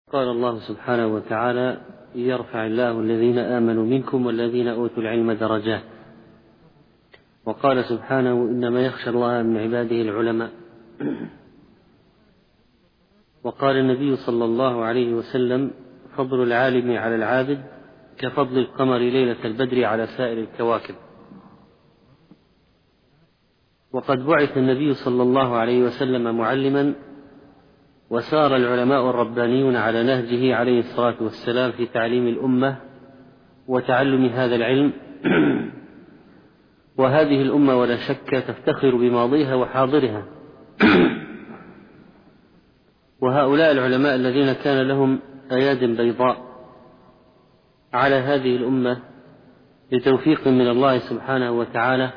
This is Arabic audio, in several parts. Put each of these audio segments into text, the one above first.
قال الله سبحانه وتعالى: يرفع الله الذين آمنوا منكم والذين أوتوا العلم درجات. وقال سبحانه: إنما يخشى الله من عباده العلماء. وقال النبي صلى الله عليه وسلم: فضل العالم على العابد كفضل القمر ليلة البدر على سائر الكواكب. وقد بعث النبي صلى الله عليه وسلم معلما، وسار العلماء الربانيون على نهجه عليه الصلاة والسلام في تعليم الأمة وتعلم هذا العلم. وهذه الأمة ولا شك تفتخر بماضيها وحاضرها. وهؤلاء العلماء الذين كان لهم أياد بيضاء على هذه الأمة لتوفيق من الله سبحانه وتعالى،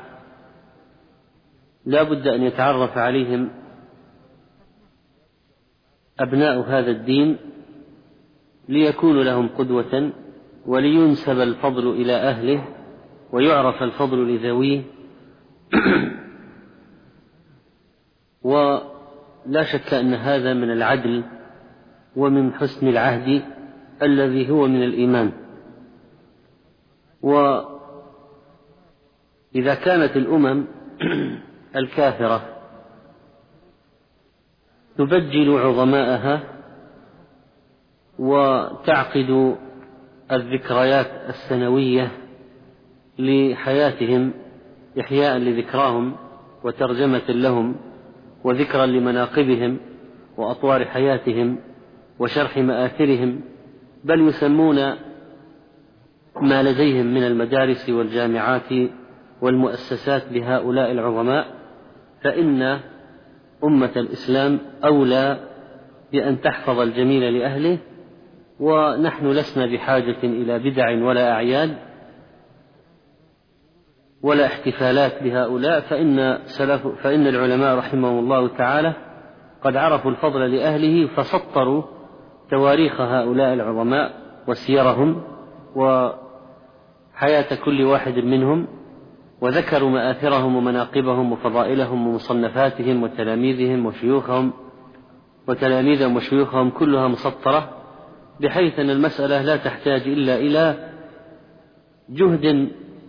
لا بد أن يتعرف عليهم أبناء هذا الدين ليكونوا لهم قدوة، ولينسب الفضل إلى أهله ويعرف الفضل لذويه. ولا شك أن هذا من العدل ومن حسن العهد الذي هو من الإيمان. وإذا كانت الأمم الكافرة تبجل عظماءها وتعقد الذكريات السنوية لحياتهم إحياء لذكراهم وترجمة لهم وذكرا لمناقبهم وأطوار حياتهم وشرح مآثرهم، بل يسمون ما لديهم من المدارس والجامعات والمؤسسات بهؤلاء العظماء، فإن أمة الإسلام أولى بأن تحفظ الجميل لأهله. ونحن لسنا بحاجة إلى بدع ولا أعياد ولا احتفالات بهؤلاء، فإن العلماء رحمهم الله تعالى قد عرفوا الفضل لأهله، فسطروا تواريخ هؤلاء العظماء وسيرهم وحياة كل واحد منهم، وذكروا مآثرهم ومناقبهم وفضائلهم ومصنفاتهم وتلاميذهم وشيوخهم كلها مسطرة، بحيث أن المسألة لا تحتاج إلا إلى جهد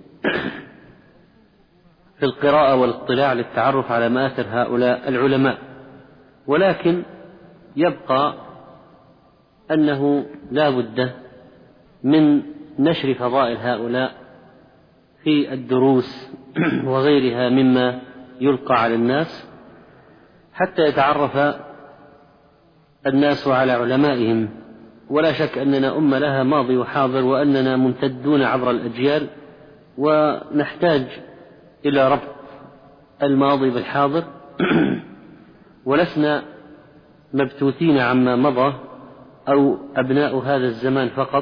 في القراءة والاطلاع للتعرف على مآثر هؤلاء العلماء. ولكن يبقى أنه لا بد من نشر فضائل هؤلاء في الدروس وغيرها مما يلقى على الناس، حتى يتعرف الناس على علمائهم. ولا شك أننا أمة لها ماضي وحاضر، وأننا ممتدون عبر الأجيال، ونحتاج إلى ربط الماضي بالحاضر، ولسنا مبتوتين عما مضى أو أبناء هذا الزمان فقط.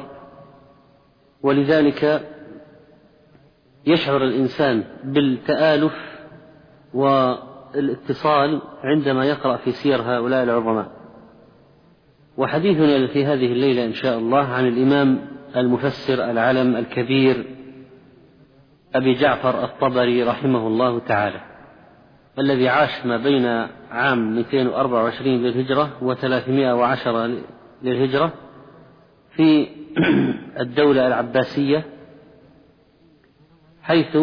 ولذلك يشعر الإنسان بالتآلف والاتصال عندما يقرأ في سير هؤلاء العظماء. وحديثنا في هذه الليلة إن شاء الله عن الإمام المفسر العلم الكبير أبي جعفر الطبري رحمه الله تعالى، الذي عاش ما بين عام 224 للهجرة و310 للهجرة في الدولة العباسية، حيث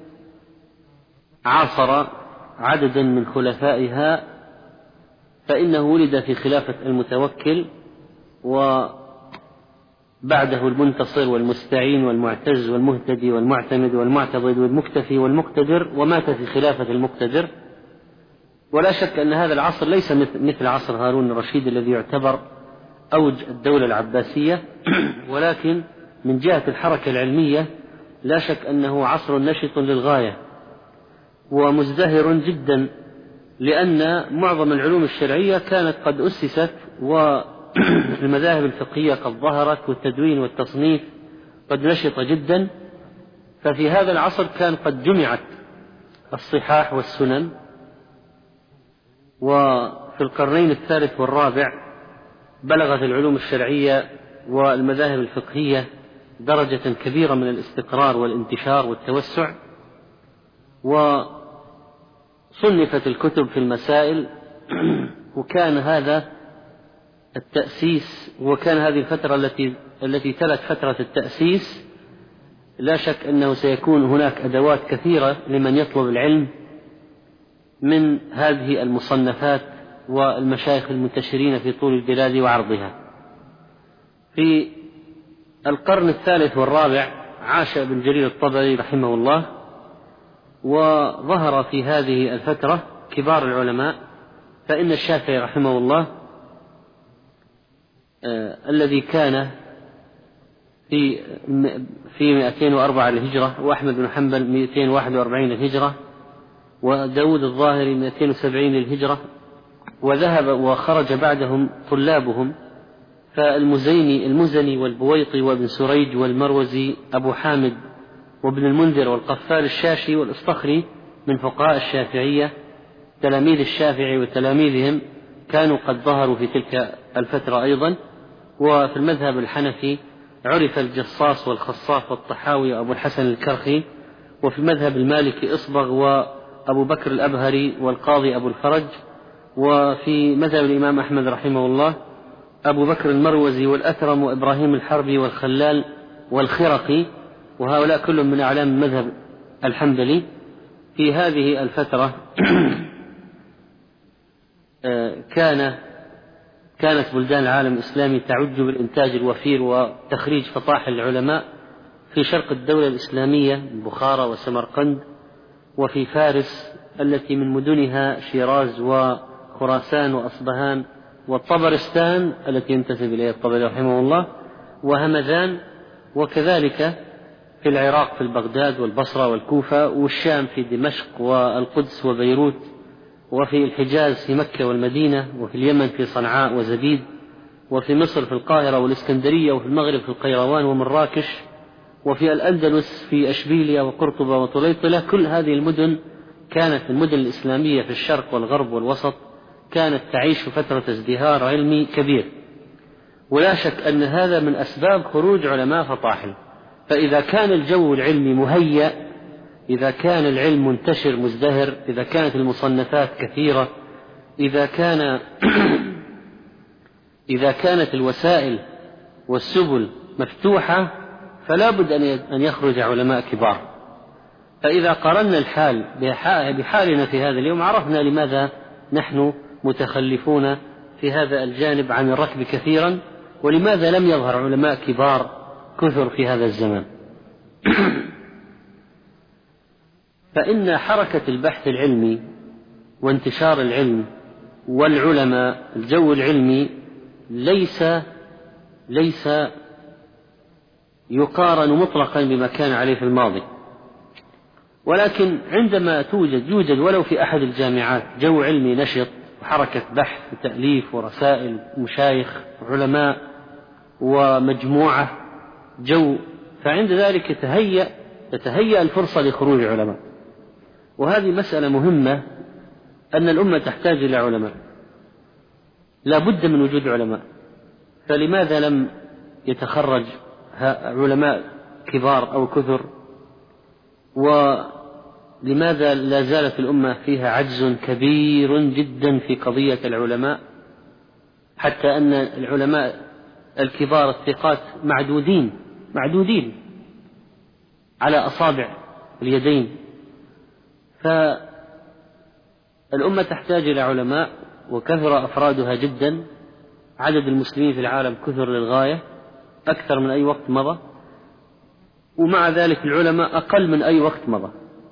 عاصر عددا من خلفائها، فإنه ولد في خلافة المتوكل، وبعده المنتصر والمستعين والمعتز والمهتدي والمعتمد والمعتضد والمكتفي والمقتدر، ومات في خلافة المقتدر. ولا شك أن هذا العصر ليس مثل عصر هارون الرشيد الذي يعتبر أوج الدولة العباسية، ولكن من جهة الحركة العلمية لا شك أنه عصر نشط للغاية ومزدهر جدا، لأن معظم العلوم الشرعية كانت قد أسست، والمذاهب الفقهية قد ظهرت، والتدوين والتصنيف قد نشط جدا. ففي هذا العصر كان قد جمعت الصحاح والسنن. وفي القرنين الثالث والرابع بلغت العلوم الشرعية والمذاهب الفقهية درجة كبيرة من الاستقرار والانتشار والتوسع، وصنفت الكتب في المسائل، وكان هذا التأسيس، وكان هذه الفترة التي تلت فترة التأسيس لا شك أنه سيكون هناك أدوات كثيرة لمن يطلب العلم من هذه المصنفات والمشايخ المنتشرين في طول البلاد وعرضها. في القرن الثالث والرابع عاش ابن جرير الطبري رحمه الله، وظهر في هذه الفترة كبار العلماء. فإن الشافعي رحمه الله الذي كان في 204 للهجرة، وأحمد بن حنبل 241 للهجرة، وداود الظاهري 270 للهجرة، وذهب وخرج بعدهم طلابهم، المزني والبويطي وابن سريج والمروزي أبو حامد وابن المنذر والقفال الشاشي والإصطخري من فقهاء الشافعية تلاميذ الشافعي وتلاميذهم كانوا قد ظهروا في تلك الفترة أيضا. وفي المذهب الحنفي عرف الجصاص والخصاف والطحاوي وأبو الحسن الكرخي، وفي المذهب المالكي إصبغ وأبو بكر الأبهري والقاضي أبو الفرج، وفي مذهب الإمام أحمد رحمه الله أبو بكر المروزي والأثرم وإبراهيم الحربي والخلال والخرقي، وهؤلاء كلهم من أعلام المذهب الحنبلي. في هذه الفترة كانت بلدان العالم الإسلامي تعج بالإنتاج الوفير وتخريج فطاحل العلماء في شرق الدولة الإسلامية بخارى وسمرقند، وفي فارس التي من مدنها شيراز وخراسان وأصبهان والطبرستان التي ينتسب إليها الطبري رحمه الله، وهمذان، وكذلك في العراق في بغداد والبصرة والكوفة، والشام في دمشق والقدس وبيروت، وفي الحجاز في مكة والمدينة، وفي اليمن في صنعاء وزبيد، وفي مصر في القاهرة والإسكندرية، وفي المغرب في القيروان ومراكش، وفي الأندلس في أشبيلية وقرطبة وطليطلة. كل هذه المدن كانت المدن الإسلامية في الشرق والغرب والوسط كانت تعيش فترة ازدهار علمي كبير، ولا شك أن هذا من أسباب خروج علماء فطاحل. فإذا كان الجو العلمي مهيأ، إذا كان العلم منتشر مزدهر، إذا كانت المصنفات كثيرة، إذا كانت الوسائل والسبل مفتوحة، فلا بد أن يخرج علماء كبار. فإذا قارنا الحال بحالنا في هذا اليوم عرفنا لماذا نحن متخلفون في هذا الجانب عن الركب كثيرا، ولماذا لم يظهر علماء كبار كثر في هذا الزمان. فإن حركة البحث العلمي وانتشار العلم والعلماء، الجو العلمي ليس يقارن مطلقا بما كان عليه في الماضي، ولكن عندما يوجد ولو في أحد الجامعات جو علمي نشط وحركة بحث وتأليف ورسائل مشايخ علماء ومجموعة جو، فعند ذلك تتهيأ الفرصة لخروج علماء. وهذه مسألة مهمة، أن الأمة تحتاج إلى علماء، لا بد من وجود علماء. فلماذا لم يتخرج علماء كبار أو كثر؟ ولماذا لا زالت الأمة فيها عجز كبير جدا في قضية العلماء، حتى أن العلماء الكبار الثقات معدودين على أصابع اليدين. فالأمة تحتاج إلى علماء، وكثر أفرادها جدا، عدد المسلمين في العالم كثر للغاية، أكثر من أي وقت مضى، ومع ذلك العلماء أقل من أي وقت مضى.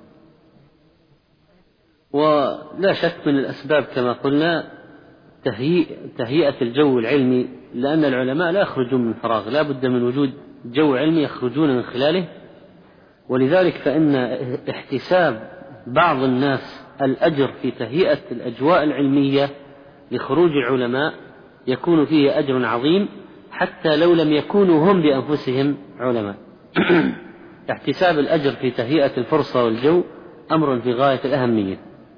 ولا شك من الأسباب كما قلنا تهيئة الجو العلمي، لأن العلماء لا يخرجون من فراغ، لا بد من وجود جو علمي يخرجون من خلاله. ولذلك فإن احتساب بعض الناس الأجر في تهيئة الأجواء العلمية لخروج العلماء يكون فيه أجر عظيم، حتى لو لم يكونوا هم بأنفسهم علماء. احتساب الأجر في تهيئة الفرصة والجو أمر في غاية الأهمية.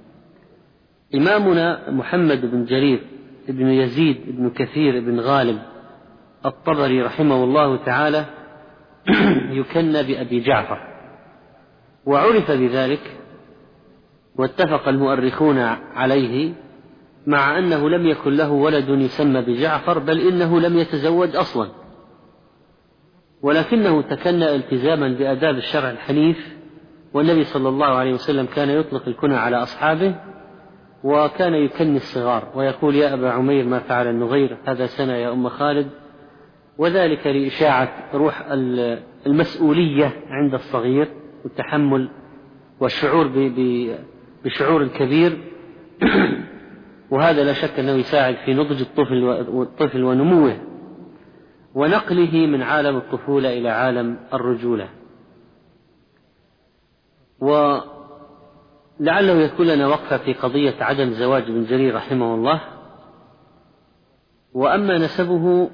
إمامنا محمد بن جرير بن يزيد بن كثير بن غالب الطبري رحمه الله تعالى يكنى بأبي جعفر، وعرف بذلك واتفق المؤرخون عليه مع أنه لم يكن له ولد يسمى بجعفر، بل إنه لم يتزوج أصلا، ولكنه تكنى التزاما بآداب الشرع الحنيف. والنبي صلى الله عليه وسلم كان يطلق الكنى على أصحابه، وكان يكني الصغار ويقول: يا أبا عمير ما فعل النغير، هذا سنة يا أم خالد، وذلك لإشاعة روح المسؤولية عند الصغير والتحمل والشعور بشعور الكبير. وهذا لا شك أنه يساعد في نضج الطفل ونموه ونقله من عالم الطفولة إلى عالم الرجولة. ولعله يكون لنا وقفة في قضية عدم زواج ابن جرير رحمه الله. وأما نسبه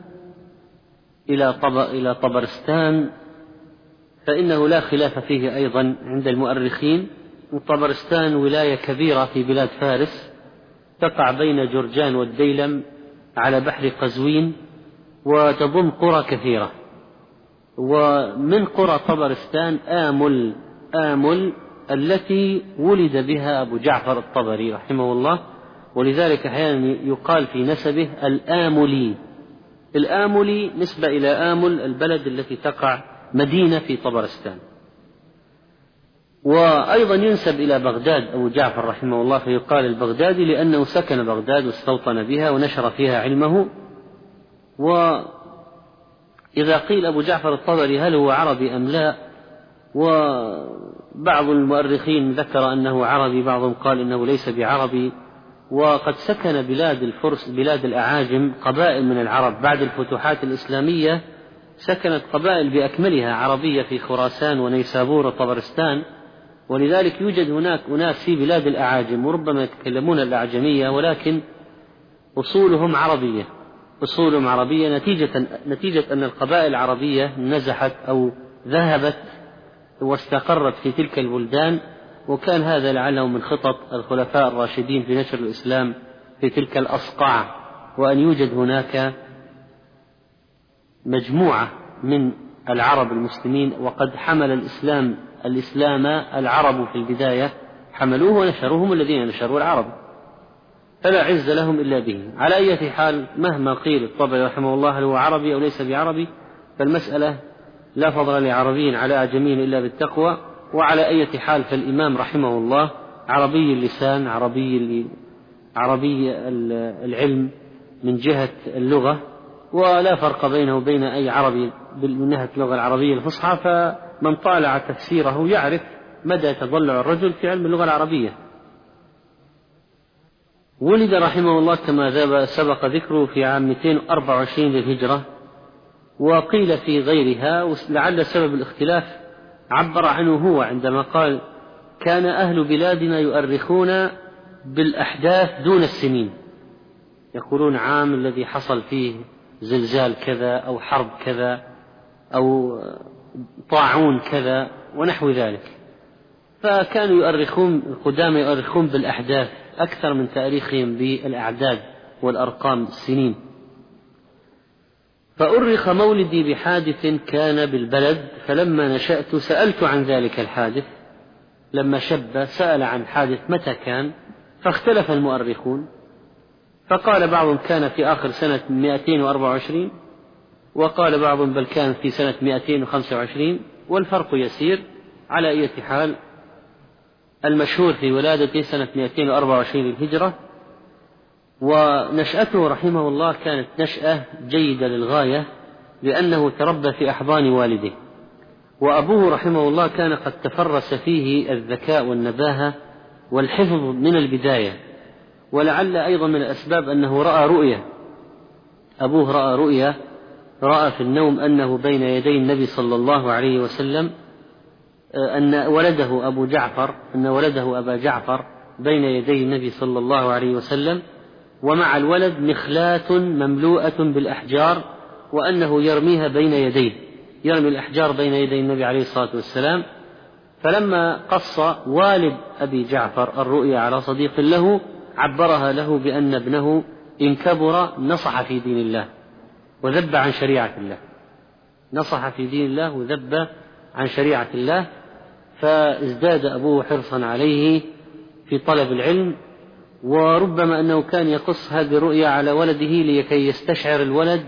إلى طبرستان فإنه لا خلاف فيه أيضا عند المؤرخين. وطبرستان ولاية كبيرة في بلاد فارس، تقع بين جرجان والديلم على بحر قزوين، وتضم قرى كثيرة. ومن قرى طبرستان آمل التي ولد بها أبو جعفر الطبري رحمه الله، ولذلك أحيانا يقال في نسبه الآملي نسبة إلى آمل البلد التي تقع مدينة في طبرستان. وأيضا ينسب إلى بغداد أبو جعفر رحمه الله، فيقال البغدادي لأنه سكن بغداد واستوطن بها ونشر فيها علمه. وإذا قيل أبو جعفر الطبري هل هو عربي أم لا، وبعض المؤرخين ذكر أنه عربي، بعضهم قال إنه ليس بعربي. وقد سكن بلاد الفرس بلاد الأعاجم قبائل من العرب بعد الفتوحات الإسلامية، سكنت قبائل بأكملها عربية في خراسان ونيسابور وطبرستان، ولذلك يوجد هناك أناس في بلاد الأعاجم وربما يتكلمون الأعجمية، ولكن أصولهم عربية نتيجة أن القبائل العربية نزحت أو ذهبت واستقرت في تلك البلدان. وكان هذا لعله من خطط الخلفاء الراشدين في نشر الإسلام في تلك الأصقاع، وأن يوجد هناك مجموعة من العرب المسلمين. وقد حمل الإسلام العرب في البداية، حملوه ونشروهم الذين نشروا العرب، فلا عز لهم إلا به. على أي حال مهما قيل الطبري رحمه الله هل هو عربي أو ليس بعربي، فالمسألة لا فضل لعربي على أعجمي إلا بالتقوى. وعلى أي حال فالإمام رحمه الله عربي اللسان، عربي العلم من جهة اللغة، ولا فرق بينه وبين أي عربي من ناحية اللغة العربية الفصحى. فمن طالع تفسيره يعرف مدى تضلع الرجل في علم اللغة العربية. ولد رحمه الله كما سبق ذكره في عام 224 للهجرة، وقيل في غيرها، ولعل سبب الاختلاف عبر عنه هو عندما قال: كان أهل بلادنا يؤرخون بالأحداث دون السنين، يقولون عام الذي حصل فيه زلزال كذا أو حرب كذا أو طاعون كذا ونحو ذلك. فكانوا القدامى يؤرخون بالأحداث أكثر من تاريخهم بالأعداد والأرقام السنين. فأرخ مولدي بحادث كان بالبلد، فلما نشأت سألت عن ذلك الحادث. لما شب سأل عن حادث متى كان، فاختلف المؤرخون، فقال بعضهم كان في آخر سنة 224، وقال بعضهم بل كان في سنة 225، والفرق يسير. على أي حال المشهور في ولادته سنة 224 للهجرة. ونشأته رحمه الله كانت نشأة جيدة للغاية، لأنه تربى في أحضان والده. وأبوه رحمه الله كان قد تفرس فيه الذكاء والنباهة والحفظ من البداية. ولعل أيضا من الأسباب أنه رأى رؤية، أبوه رأى رؤية، رأى في النوم أنه بين يدي النبي صلى الله عليه وسلم، أن ولده أبا جعفر بين يدي النبي صلى الله عليه وسلم، ومع الولد مخلاة مملوءة بالأحجار، وأنه يرميها بين يديه، يرمي الأحجار بين يدي النبي عليه الصلاة والسلام. فلما قص والد أبي جعفر الرؤيا على صديق له، عبرها له بأن ابنه إن كبر نصح في دين الله وذب عن شريعة الله، نصح في دين الله وذب عن شريعة الله. فازداد أبوه حرصا عليه في طلب العلم، وربما أنه كان يقص هذه الرؤيا على ولده لكي يستشعر الولد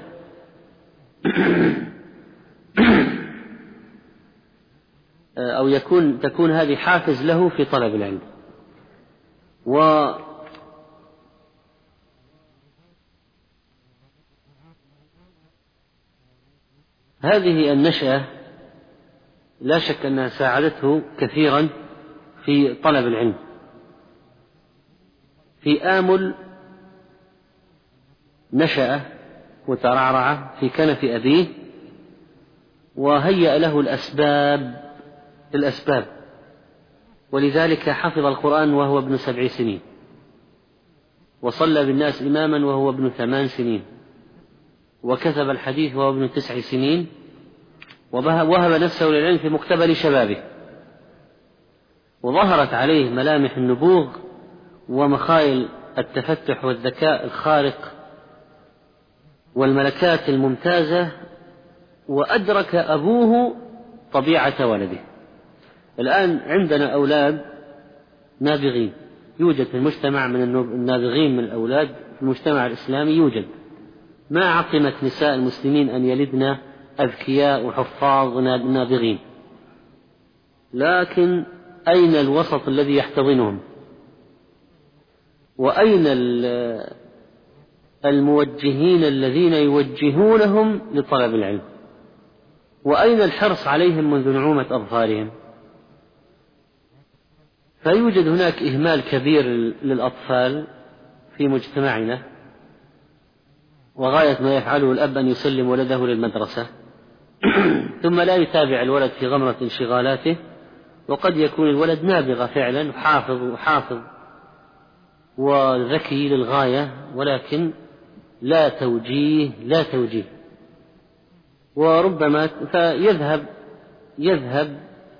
أو تكون هذه حافز له في طلب العلم. وهذه النشأة لا شك أنها ساعدته كثيرا في طلب العلم. في آمل نشأ وترعرع في كنف أبيه وهيأ له الأسباب، ولذلك حفظ القرآن وهو ابن 7 سنين، وصلى بالناس إماما وهو ابن 8 سنين، وكتب الحديث وهو ابن 9 سنين، ووهب نفسه للعلم في مقتبل شبابه، وظهرت عليه ملامح النبوغ ومخايل التفتح والذكاء الخارق والملكات الممتازة، وأدرك أبوه طبيعة ولده. الآن عندنا أولاد نابغين، يوجد في المجتمع من النابغين من الأولاد في المجتمع الإسلامي يوجد. ما عقمت نساء المسلمين أن يلدن أذكياء وحفاظ نابغين، لكن أين الوسط الذي يحتضنهم؟ وأين الموجهين الذين يوجهونهم لطلب العلم؟ وأين الحرص عليهم منذ نعومة أظفارهم؟ فيوجد هناك إهمال كبير للأطفال في مجتمعنا، وغاية ما يفعله الأب أن يسلم ولده للمدرسة ثم لا يتابع الولد في غمرة انشغالاته، وقد يكون الولد نابغة فعلا حافظ وذكي للغاية، ولكن لا توجيه، وربما يذهب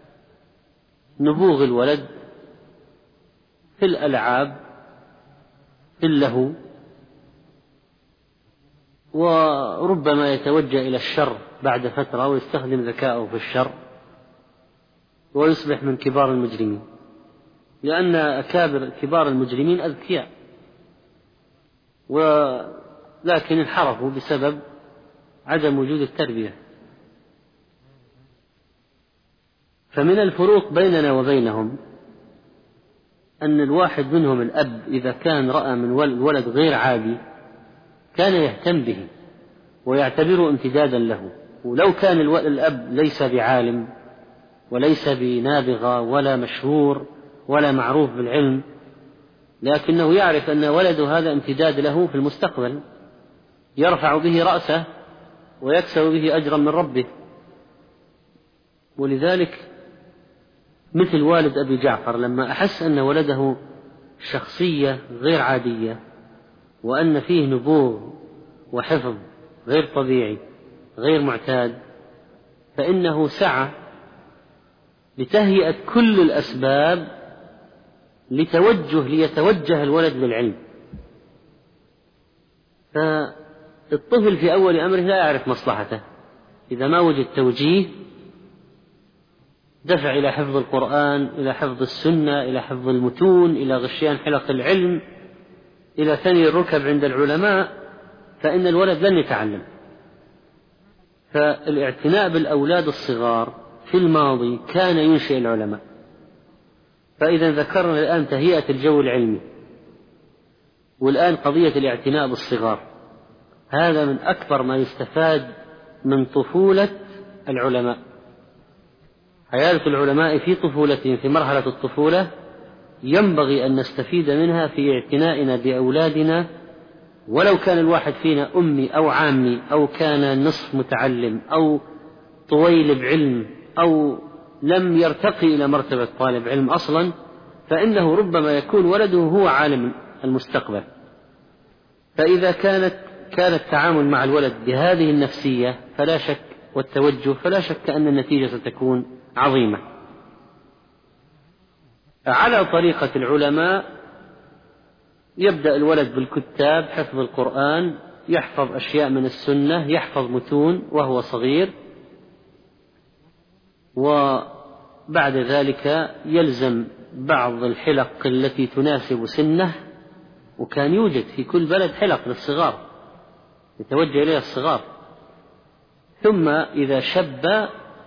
نبوغ الولد في الألعاب في اللهو، وربما يتوجه إلى الشر بعد فترة ويستخدم ذكاءه في الشر ويصبح من كبار المجرمين، لأن كبار المجرمين أذكياء، ولكن انحرفوا بسبب عدم وجود التربية. فمن الفروق بيننا وبينهم أن الواحد منهم الأب إذا كان رأى من ولد غير عادي كان يهتم به ويعتبره امتدادا له، ولو كان الأب ليس بعالم وليس بنابغة ولا مشهور ولا معروف بالعلم، لكنه يعرف أن ولده هذا امتداد له في المستقبل، يرفع به رأسه ويكسب به أجرا من ربه. ولذلك مثل والد أبي جعفر لما أحس أن ولده شخصية غير عادية وأن فيه نبوغ وحفظ غير طبيعي غير معتاد، فإنه سعى لتهيئة كل الأسباب ليتوجه الولد للعلم. فالطفل في أول أمره لا يعرف مصلحته، إذا ما وجد توجيه دفع إلى حفظ القرآن، إلى حفظ السنة، إلى حفظ المتون، إلى غشيان حلق العلم، إلى ثني الركب عند العلماء، فإن الولد لن يتعلم. فالاعتناء بالأولاد الصغار في الماضي كان ينشئ العلماء. فإذا ذكرنا الآن تهيئة الجو العلمي، والآن قضية الاعتناء بالصغار، هذا من أكبر ما يستفاد من طفولة العلماء. حياة العلماء في طفولتهم في مرحلة الطفولة ينبغي أن نستفيد منها في اعتنائنا بأولادنا، ولو كان الواحد فينا أمي أو عامي أو كان نصف متعلم أو طويل بعلم أو لم يرتقي إلى مرتبة طالب علم أصلا، فإنه ربما يكون ولده هو عالم المستقبل. فإذا كان التعامل مع الولد بهذه النفسية فلا شك والتوجه فلا شك أن النتيجة ستكون عظيمة. على طريقة العلماء يبدأ الولد بالكتاب، حفظ القرآن، يحفظ أشياء من السنة، يحفظ متون وهو صغير، وبعد ذلك يلزم بعض الحلق التي تناسب سنه وكان يوجد في كل بلد حلق للصغار يتوجه إليها الصغار. ثم إذا شب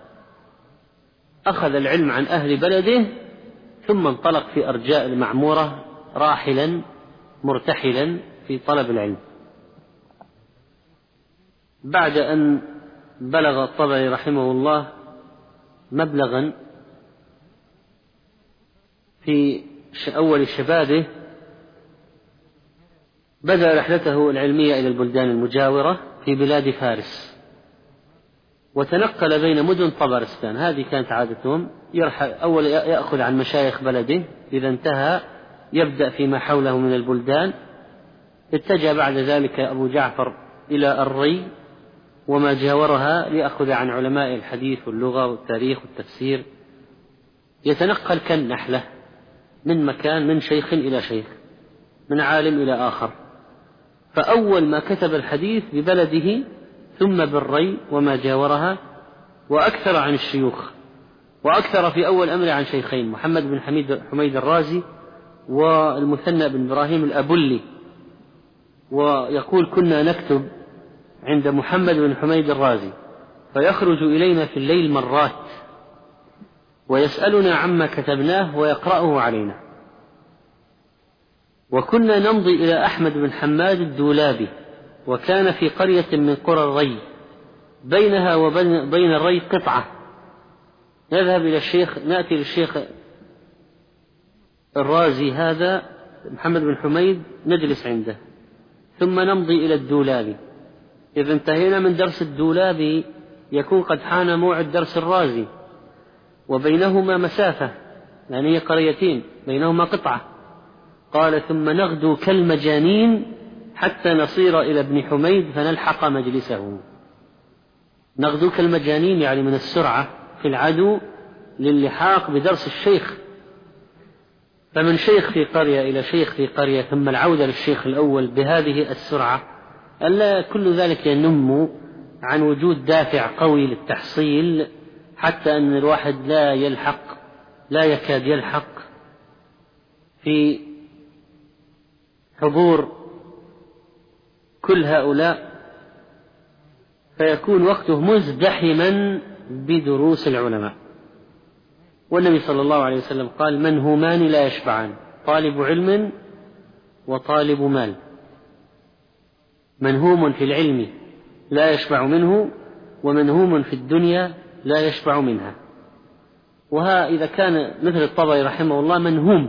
أخذ العلم عن أهل بلده ثم انطلق في أرجاء المعمورة راحلا مرتحلا في طلب العلم. بعد أن بلغ الطبري رحمه الله مبلغا في أول شبابه بدأ رحلته العلمية إلى البلدان المجاورة في بلاد فارس، وتنقل بين مدن طبرستان. هذه كانت عادتهم، أول يأخذ عن مشايخ بلده، إذا انتهى يبدأ فيما حوله من البلدان. اتجه بعد ذلك أبو جعفر إلى الري وما جاورها ليأخذ عن علماء الحديث واللغة والتاريخ والتفسير، يتنقل كالنحلة من مكان، من شيخ إلى شيخ، من عالم إلى آخر. فأول ما كتب الحديث ببلده ثم بالري وما جاورها، وأكثر عن الشيوخ، وأكثر في أول أمر عن شيخين، محمد بن حميد الرازي والمثنى بن إبراهيم الأبلي. ويقول كنا نكتب عند محمد بن حميد الرازي فيخرج إلينا في الليل مرات ويسألنا عما كتبناه ويقرأه علينا. وكنا نمضي إلى أحمد بن حماد الدولابي، وكان في قرية من قرى الري، بينها وبين الري قطعة، نذهب إلى الشيخ، نأتي للشيخ الرازي هذا محمد بن حميد نجلس عنده، ثم نمضي إلى الدولابي. إذا انتهينا من درس الدولابي يكون قد حان موعد درس الرازي، وبينهما مسافة، يعني هي قريتين بينهما قطعة. قال ثم نغدو كالمجانين حتى نصير إلى ابن حميد فنلحق مجلسه. نغدو كالمجانين يعني من السرعة في العدو للحاق بدرس الشيخ. فمن شيخ في قرية إلى شيخ في قرية، ثم العودة للشيخ الأول بهذه السرعة، ألا كل ذلك ينم عن وجود دافع قوي للتحصيل، حتى أن الواحد لا يكاد يلحق في حضور كل هؤلاء، فيكون وقته مزدحما بدروس العلماء. والنبي صلى الله عليه وسلم قال منهومان لا يشبعان، طالب علم وطالب مال. منهوم في العلم لا يشبع منه، ومنهوم في الدنيا لا يشبع منها. وها إذا كان مثل الطبري رحمه الله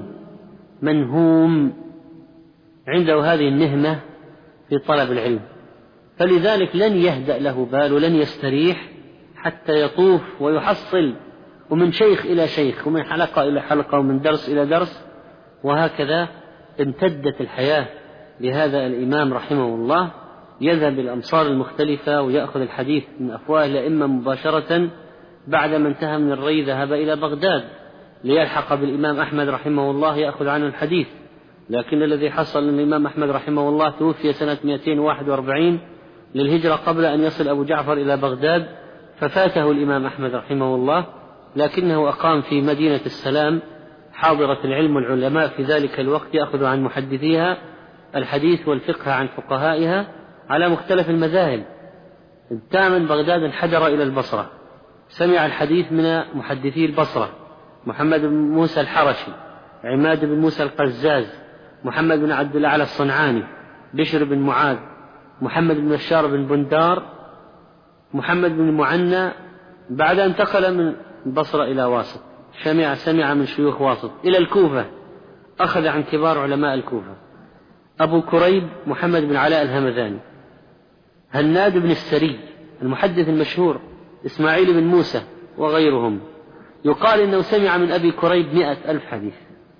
منهوم عنده هذه النهمة في طلب العلم، فلذلك لن يهدأ له بال ولن يستريح حتى يطوف ويحصل، ومن شيخ إلى شيخ، ومن حلقة إلى حلقة، ومن درس إلى درس، وهكذا امتدت الحياة لهذا الإمام رحمه الله. يذهب الأمصار المختلفة ويأخذ الحديث من أفواه الأئمة مباشرة. بعدما انتهى من الري ذهب إلى بغداد ليلحق بالإمام أحمد رحمه الله يأخذ عنه الحديث. لكن الذي حصل أن الإمام أحمد رحمه الله توفي سنة 241 للهجرة قبل أن يصل أبو جعفر إلى بغداد، ففاته الإمام أحمد رحمه الله، لكنه أقام في مدينة السلام حاضرة العلم والعلماء في ذلك الوقت، يأخذ عن محدثيها الحديث والفقه عن فقهائها على مختلف المذاهب. انتهى من بغداد انحدر إلى البصرة، سمع الحديث من محدثي البصرة: محمد بن موسى الحرشي، عماد بن موسى القزاز، محمد بن عبد الأعلى الصنعاني، بشر بن معاذ، محمد بن بشار بن بندار، محمد بن المعنى. بعد أن انتقل من البصرة إلى واسط، سمع من شيوخ واسط إلى الكوفة، أخذ عن كبار علماء الكوفة: أبو كريب محمد بن علاء الهمذاني، هناد بن السري المحدث المشهور، إسماعيل بن موسى، وغيرهم. يقال إنه سمع من أبي كريب 100,000 حديث.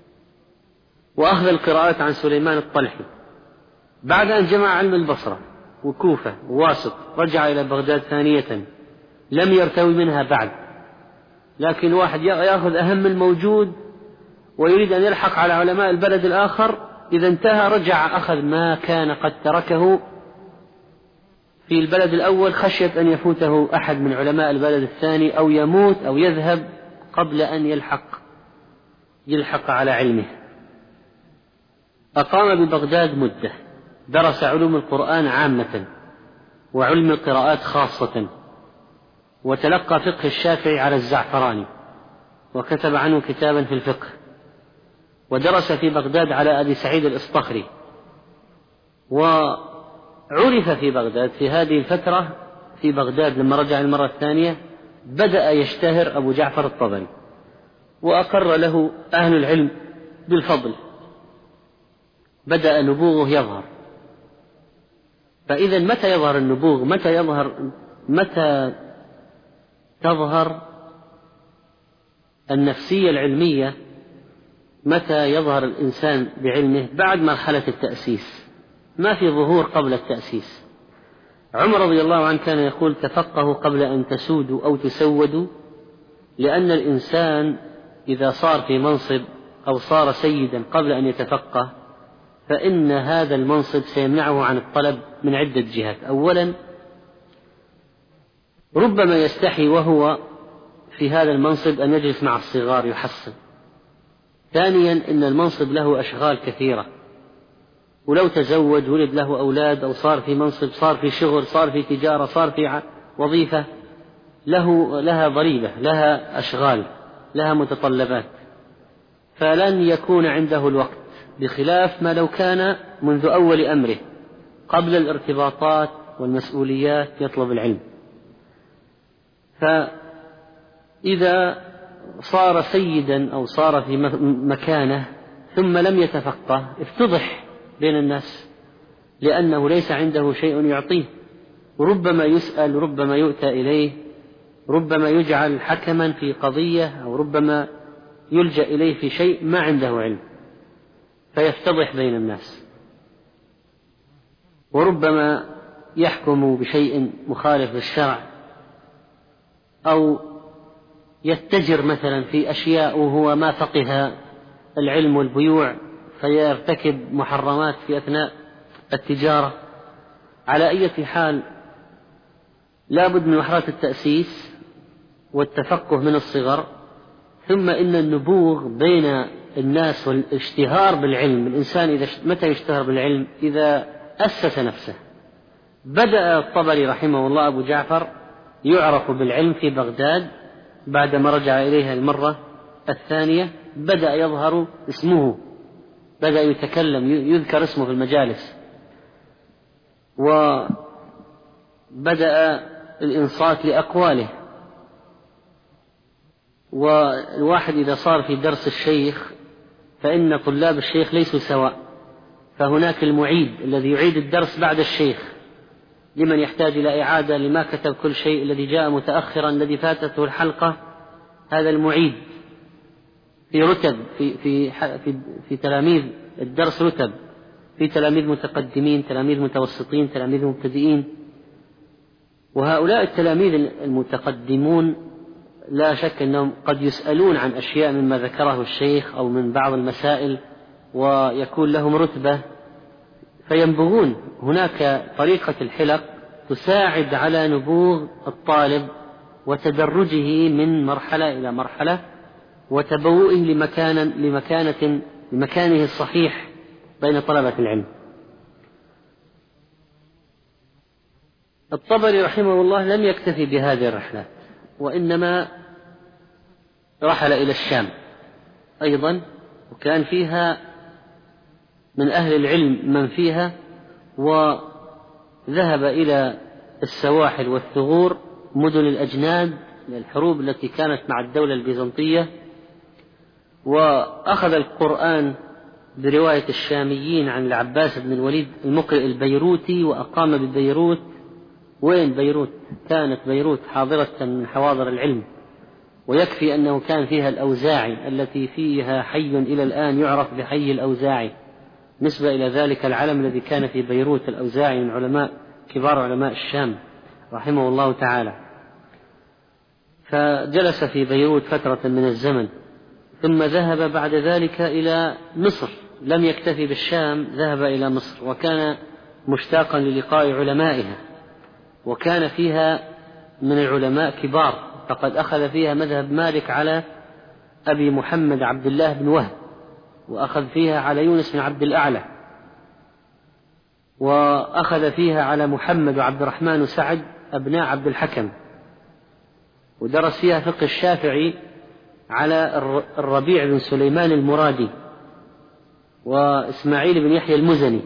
وأخذ القراءات عن سليمان الطلحي. بعد أن جمع علم البصرة وكوفة وواسط رجع إلى بغداد ثانية، لم يرتوي منها بعد. لكن واحد يأخذ أهم الموجود ويريد أن يلحق على علماء البلد الآخر، إذا انتهى رجع أخذ ما كان قد تركه في البلد الأول، خشية أن يفوته أحد من علماء البلد الثاني، أو يموت أو يذهب قبل أن يلحق على علمه. أقام ببغداد مدة، درس علوم القرآن عامة وعلم القراءات خاصة، وتلقى فقه الشافعي على الزعفراني، وكتب عنه كتابا في الفقه، ودرس في بغداد على أبي سعيد الإصطخري. وعرف في بغداد في هذه الفترة، في بغداد لما رجع المرة الثانية بدأ يشتهر أبو جعفر الطبري، وأقر له أهل العلم بالفضل، بدأ نبوغه يظهر. فإذا متى يظهر النبوغ؟ متى تظهر النفسية العلمية؟ متى يظهر الإنسان بعلمه؟ بعد مرحلة التأسيس، ما في ظهور قبل التأسيس. عمر رضي الله عنه كان يقول: تفقهوا قبل أن تسودوا أو تسودوا، لأن الإنسان إذا صار في منصب أو صار سيدا قبل أن يتفقه فإن هذا المنصب سيمنعه عن الطلب من عدة جهات. أولا، ربما يستحي وهو في هذا المنصب أن يجلس مع الصغار يحصل. ثانيا، إن المنصب له أشغال كثيرة، ولو تزوج ولد له أولاد أو صار في منصب، صار في شغل، صار في تجارة، صار في وظيفة، لها ضريبة، لها أشغال، لها متطلبات، فلن يكون عنده الوقت، بخلاف ما لو كان منذ أول أمره قبل الارتباطات والمسؤوليات يطلب العلم. فإذا صار سيدا أو صار في مكانه ثم لم يتفقه افتضح بين الناس، لأنه ليس عنده شيء يعطيه، وربما يسأل، ربما يؤتى إليه، ربما يجعل حكما في قضية، أو ربما يلجأ إليه في شيء ما عنده علم، فيفتضح بين الناس، وربما يحكم بشيء مخالف للشرع، أو يتجر مثلا في أشياء وهو ما فقه العلم والبيوع، فيرتكب محرمات في أثناء التجارة. على أي حال، لا بد من مرحلة التأسيس والتفقه من الصغر، ثم إن النبوغ بين الناس والاشتهار بالعلم. الإنسان متى يشتهر بالعلم؟ إذا أسس نفسه. بدأ الطبري رحمه الله أبو جعفر يعرف بالعلم في بغداد، بعدما رجع إليها المرة الثانية بدأ يظهر اسمه، بدأ يتكلم، يذكر اسمه في المجالس، وبدأ الإنصات لأقواله. والواحد إذا صار في درس الشيخ فإن طلاب الشيخ ليسوا سواء، فهناك المعيد الذي يعيد الدرس بعد الشيخ لمن يحتاج إلى إعادة لما كتب كل شيء، الذي جاء متأخرا، الذي فاتته الحلقة، هذا المعيد في رتب في تلاميذ الدرس، رتب في تلاميذ متقدمين، تلاميذ متوسطين، تلاميذ مبتدئين. وهؤلاء التلاميذ المتقدمون لا شك أنهم قد يسألون عن أشياء مما ذكره الشيخ أو من بعض المسائل، ويكون لهم رتبة فينبغون. هناك طريقة الحلق تساعد على نبوغ الطالب وتدرجه من مرحلة إلى مرحلة، وتبوئه لمكانه الصحيح بين طلبة العلم. الطبري رحمه الله لم يكتفي بهذه الرحلات، وإنما رحل إلى الشام أيضا، وكان فيها من أهل العلم من فيها، وذهب إلى السواحل والثغور، مدن الأجناد، الحروب التي كانت مع الدولة البيزنطية، وأخذ القرآن برواية الشاميين عن العباس بن الوليد المقرئ البيروتي، وأقام ببيروت. وين بيروت؟ كانت بيروت حاضرة من حواضر العلم، ويكفي أنه كان فيها الأوزاعي التي فيها حي إلى الآن يعرف بحي الأوزاعي، نسبة إلى ذلك العلم الذي كان في بيروت. الأوزاعي من علماء كبار علماء الشام رحمه الله تعالى. فجلس في بيروت فترة من الزمن، ثم ذهب بعد ذلك إلى مصر، لم يكتفي بالشام، ذهب إلى مصر، وكان مشتاقا للقاء علمائها، وكان فيها من العلماء كبار، فقد أخذ فيها مذهب مالك على أبي محمد عبد الله بن وهب، وأخذ فيها على يونس بن عبد الأعلى، وأخذ فيها على محمد وعبد الرحمن وسعد أبناء عبد الحكم، ودرس فيها فقه الشافعي على الربيع بن سليمان المرادي وإسماعيل بن يحيى المزني.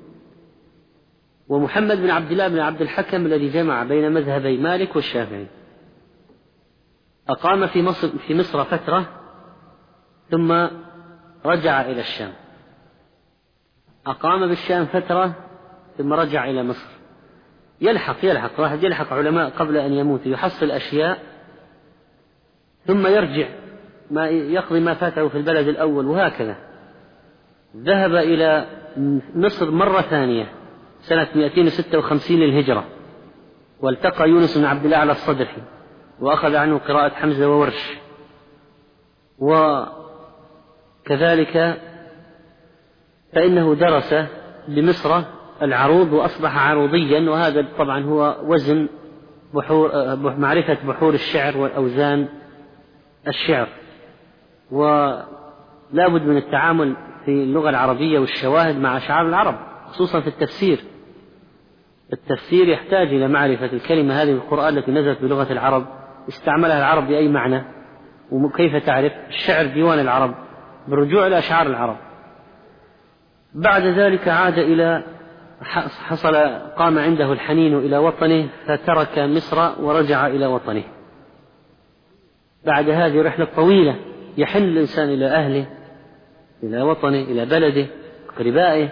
ومحمد بن عبد الله بن عبد الحكم الذي جمع بين مذهبي مالك والشافعي. أقام في مصر فترة ثم رجع إلى الشام. أقام بالشام فترة ثم رجع إلى مصر. واحد يلحق علماء قبل أن يموت، يحصل أشياء ثم يرجع يقضي ما فاته في البلد الأول، وهكذا. ذهب إلى مصر مرة ثانية سنة 256 للهجرة، والتقى يونس بن عبد الأعلى الصدفي وأخذ عنه قراءة حمزة وورش، وكذلك فإنه درس بمصر العروض وأصبح عروضيا، وهذا طبعا هو وزن معرفة بحور الشعر والأوزان الشعر. ولا بد من التعامل في اللغة العربية والشواهد مع أشعار العرب، خصوصا في التفسير. التفسير يحتاج إلى معرفة الكلمة هذه القرآن التي نزلت بلغة العرب استعملها العرب بأي معنى، وكيف تعرف الشعر ديوان العرب بالرجوع إلى أشعار العرب. بعد ذلك عاد إلى قام عنده الحنين إلى وطنه، فترك مصر ورجع إلى وطنه. بعد هذه رحلة طويلة يحن الإنسان إلى أهله، إلى وطنه، إلى بلده، أقربائه.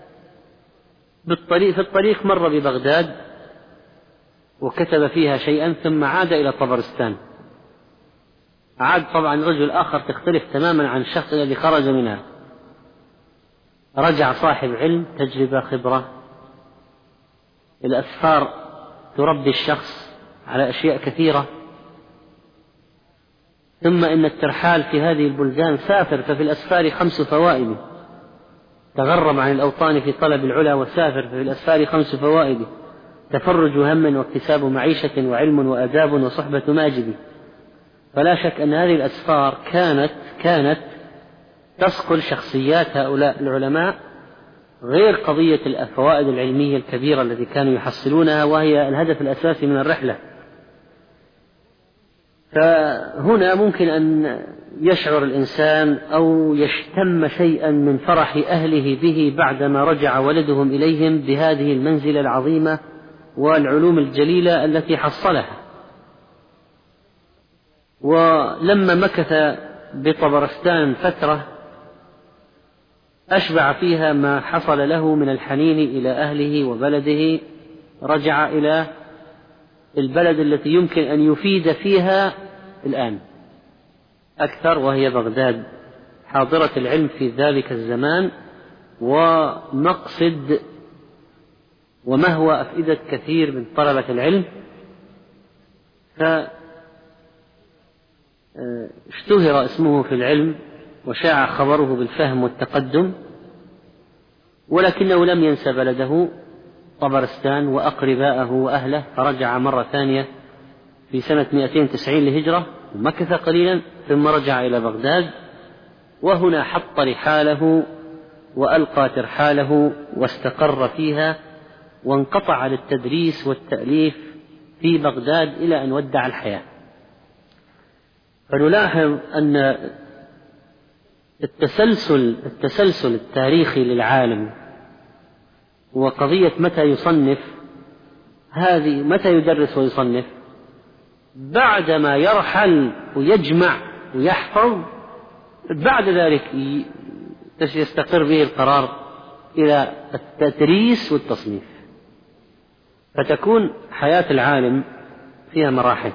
في الطريق مر ببغداد وكتب فيها شيئا، ثم عاد إلى طبرستان. عاد طبعا رجل آخر تختلف تماما عن الشخص الذي خرج منها. رجع صاحب علم، تجربة، خبرة. الأسفار تربي الشخص على أشياء كثيرة. ثم إن الترحال في هذه البلدان سافر، ففي الأسفار 5 فوائد. تغرب عن الأوطان في طلب العلا وسافر، ففي الأسفار 5 فوائد: تفرج هم واكتساب معيشة وعلم وآداب وصحبة ماجد. فلا شك أن هذه الأسفار كانت تصقل شخصيات هؤلاء العلماء، غير قضية الفوائد العلمية الكبيرة التي كانوا يحصلونها، وهي الهدف الأساسي من الرحلة. فهنا ممكن أن يشعر الإنسان أو يشتم شيئا من فرح أهله به بعدما رجع ولدهم إليهم بهذه المنزلة العظيمة والعلوم الجليلة التي حصلها. ولما مكث بطبرستان فترة أشبع فيها ما حصل له من الحنين إلى أهله وبلده، رجع إلى البلد التي يمكن أن يفيد فيها الآن أكثر، وهي بغداد، حاضرة العلم في ذلك الزمان ومقصد ومهوى أفئدة كثير من طلبة العلم. فاشتهر اسمه في العلم وشاع خبره بالفهم والتقدم، ولكنه لم ينس بلده طبرستان وأقرباءه وأهله، فرجع مرة ثانية في سنة 290 للهجرة، ومكث قليلا ثم رجع إلى بغداد. وهنا حط رحاله وألقى ترحاله واستقر فيها، وانقطع للتدريس والتأليف في بغداد إلى أن ودع الحياة. فنلاحظ أن التسلسل التاريخي للعالم وقضية متى يصنف، هذه متى يدرس ويصنف، بعدما يرحل ويجمع ويحفظ، بعد ذلك يستقر به القرار إلى التدريس والتصنيف. فتكون حياة العالم فيها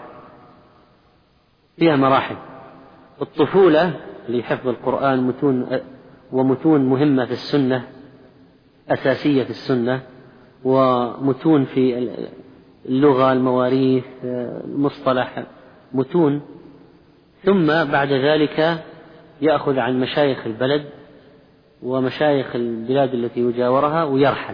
مراحل. الطفولة لحفظ القرآن ومتون مهمة في السنة، أساسية في السنة، ومتون في اللغة، المواريث، المصطلح، متون. ثم بعد ذلك يأخذ عن مشايخ البلد ومشايخ البلاد التي يجاورها ويرحل،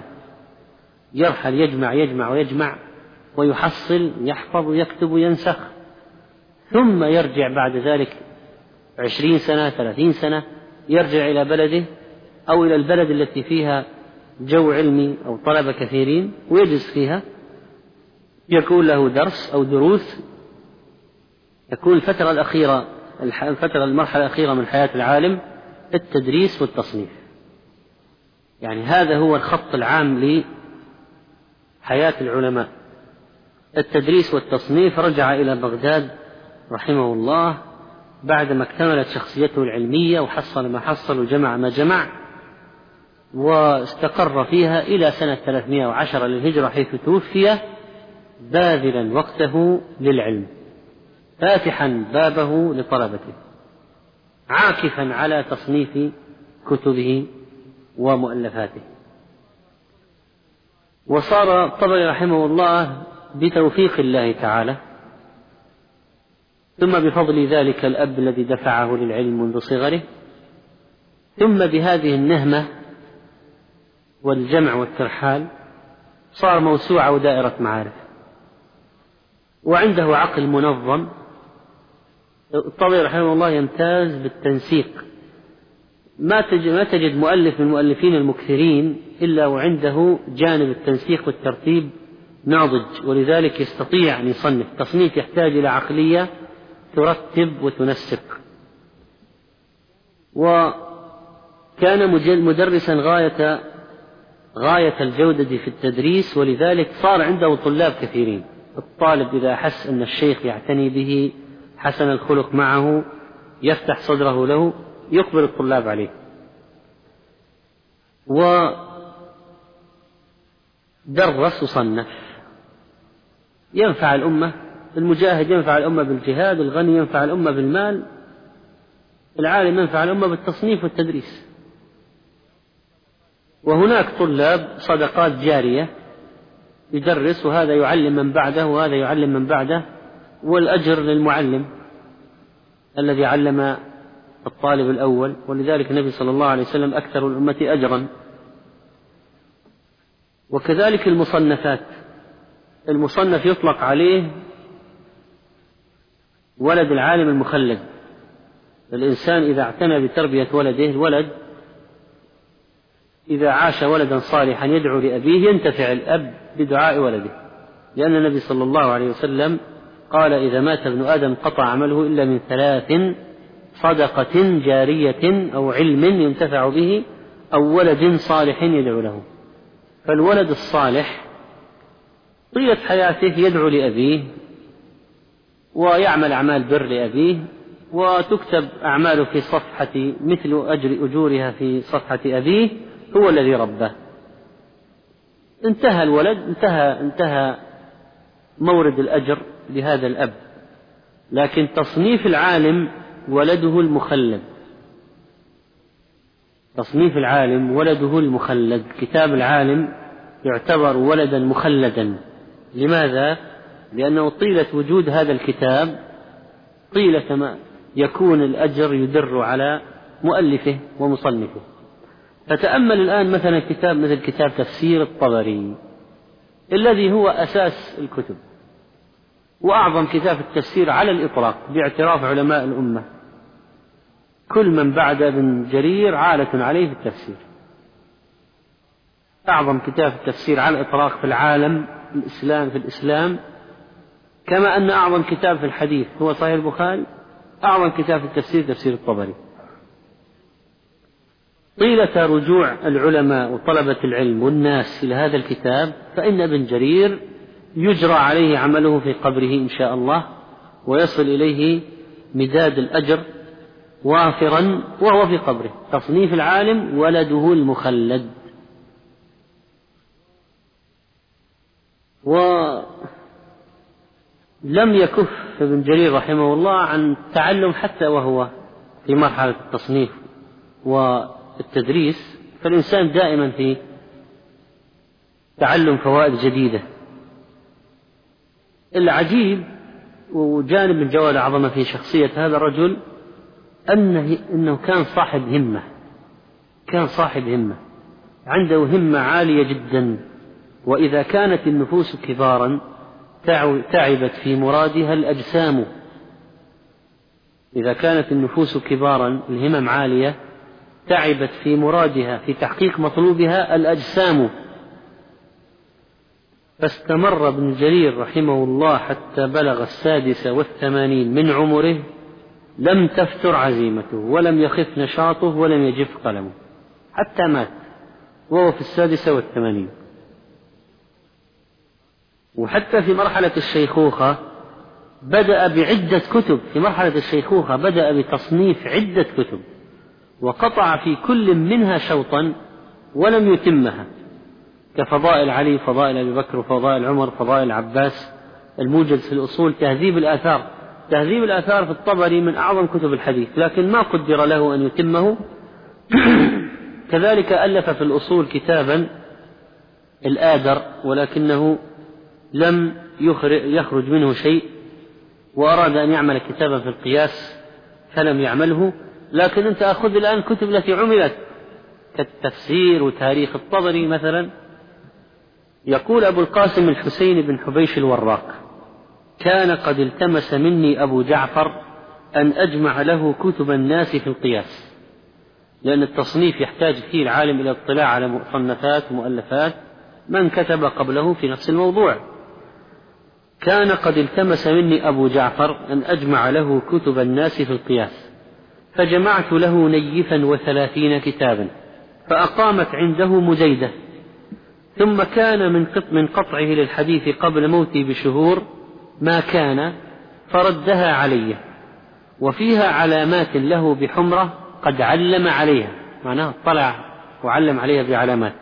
يجمع ويجمع ويحصل، يحفظ ويكتب وينسخ، ثم يرجع بعد ذلك 20 سنة 30 سنة يرجع إلى بلده أو إلى البلد التي فيها جو علمي أو طلبة كثيرين ويجلس فيها، يكون له درس أو دروس. تكون المرحلة الأخيرة من حياة العالم التدريس والتصنيف. يعني هذا هو الخط العام لحياة العلماء، التدريس والتصنيف. رجع إلى بغداد رحمه الله بعدما اكتملت شخصيته العلمية وحصل ما حصل وجمع ما جمع، واستقر فيها إلى سنة 310 للهجرة حيث توفي، باذلا وقته للعلم، فاتحا بابه لطلبته، عاكفا على تصنيف كتبه ومؤلفاته. وصار الطبري رحمه الله بتوفيق الله تعالى ثم بفضل ذلك الأب الذي دفعه للعلم منذ صغره، ثم بهذه النهمة والجمع والترحال، صار موسوعة ودائرة معارف، وعنده عقل منظم. الطبري رحمه الله يمتاز بالتنسيق، ما تجد مؤلف من المؤلفين المكثرين إلا وعنده جانب التنسيق والترتيب ناضج، ولذلك يستطيع أن يصنف. تصنيف يحتاج إلى عقلية ترتب وتنسق. وكان مدرسا غاية الجودة في التدريس، ولذلك صار عنده طلاب كثيرين. الطالب إذا أحس أن الشيخ يعتني به، حسن الخلق معه، يفتح صدره له، يقبل الطلاب عليه. ودرس وصنف، ينفع الأمة. المجاهد ينفع الأمة بالجهاد، الغني ينفع الأمة بالمال، العالم ينفع الأمة بالتصنيف والتدريس. وهناك طلاب صدقات جارية، يدرس وهذا يعلم من بعده وهذا يعلم من بعده، والأجر للمعلم الذي علم الطالب الأول. ولذلك النبي صلى الله عليه وسلم أكثر الأمة أجرا. وكذلك المصنفات، المصنف يطلق عليه ولد العالم المخلد. الإنسان إذا اعتنى بتربية ولده، الولد إذا عاش ولدا صالحا يدعو لأبيه، ينتفع الأب بدعاء ولده، لأن النبي صلى الله عليه وسلم قال: إذا مات ابن آدم قطع عمله إلا من 3: صدقة جارية أو علم ينتفع به أو ولد صالح يدعو له. فالولد الصالح طيلة حياته يدعو لأبيه ويعمل أعمال بر لأبيه، وتكتب أعماله في صفحة مثل أجورها في صفحة أبيه، هو الذي رباه. انتهى الولد، انتهى مورد الأجر لهذا الأب. لكن تصنيف العالم ولده المخلد، تصنيف العالم ولده المخلد. كتاب العالم يعتبر ولدا مخلدا. لماذا؟ لأنه طيلة وجود هذا الكتاب، طيلة ما يكون الأجر يدر على مؤلفه ومصنفه. فتأمل الآن مثلا كتاب مثل كتاب تفسير الطبري الذي هو أساس الكتب، وأعظم كتاب التفسير على الإطلاق باعتراف علماء الأمة. كل من بعد ابن جرير عالة عليه في التفسير. أعظم كتاب التفسير على الإطلاق في العالم في الإسلام، كما أن أعظم كتاب في الحديث هو صحيح البخاري، أعظم كتاب في التفسير تفسير الطبري. طيلة رجوع العلماء وطلبة العلم والناس إلى هذا الكتاب، فإن ابن جرير يجرى عليه عمله في قبره إن شاء الله، ويصل إليه مداد الأجر وافرا وهو في قبره. تصنيف العالم ولده المخلد. ولم يكف ابن جرير رحمه الله عن التعلم حتى وهو في مرحلة التصنيف والتدريس، فالإنسان دائما في تعلم فوائد جديدة. العجيب وجانب من جوهر العظمة في شخصية هذا الرجل أنه كان صاحب همة، عنده همة عالية جدا. وإذا كانت النفوس كبارا تعبت في مرادها الأجسام. إذا كانت النفوس كبارا، الهمم عالية، تعبت في مرادها في تحقيق مطلوبها الأجسام. فاستمر ابن جرير رحمه الله حتى بلغ 86 من عمره، لم تفتر عزيمته ولم يخف نشاطه ولم يجف قلمه حتى مات وهو في 86. وحتى في مرحلة الشيخوخة بدأ بعدة كتب، في مرحلة الشيخوخة بدأ بتصنيف عدة كتب، وقطع في كل منها شوطا ولم يتمها، كفضائل علي، فضائل أبي بكر، فضائل عمر، فضائل العباس، الموجز في الأصول، تهذيب الآثار. تهذيب الآثار في الطبري من أعظم كتب الحديث لكن ما قدر له أن يتمه. كذلك ألف في الأصول كتابا الآدر ولكنه لم يخرج منه شيء، وأراد أن يعمل كتابا في القياس فلم يعمله. لكن أنت أخذ الآن كتب التي عملت كالتفسير وتاريخ الطبري مثلا. يقول أبو القاسم الحسين بن حبيش الوراق: كان قد التمس مني أبو جعفر أن أجمع له كتب الناس في القياس، لأن التصنيف يحتاج فيه العالم إلى الاطلاع على مصنفات ومؤلفات من كتب قبله في نفس الموضوع. كان قد التمس مني أبو جعفر أن أجمع له كتب الناس في القياس، فجمعت له نيفا 30 كتابا، فأقامت عنده مزيدة. ثم كان من قطعه للحديث قبل موتي بشهور ما كان، فردها علي، وفيها علامات له بحمرة قد علم عليها، معناه طلع وعلم عليها بعلامات.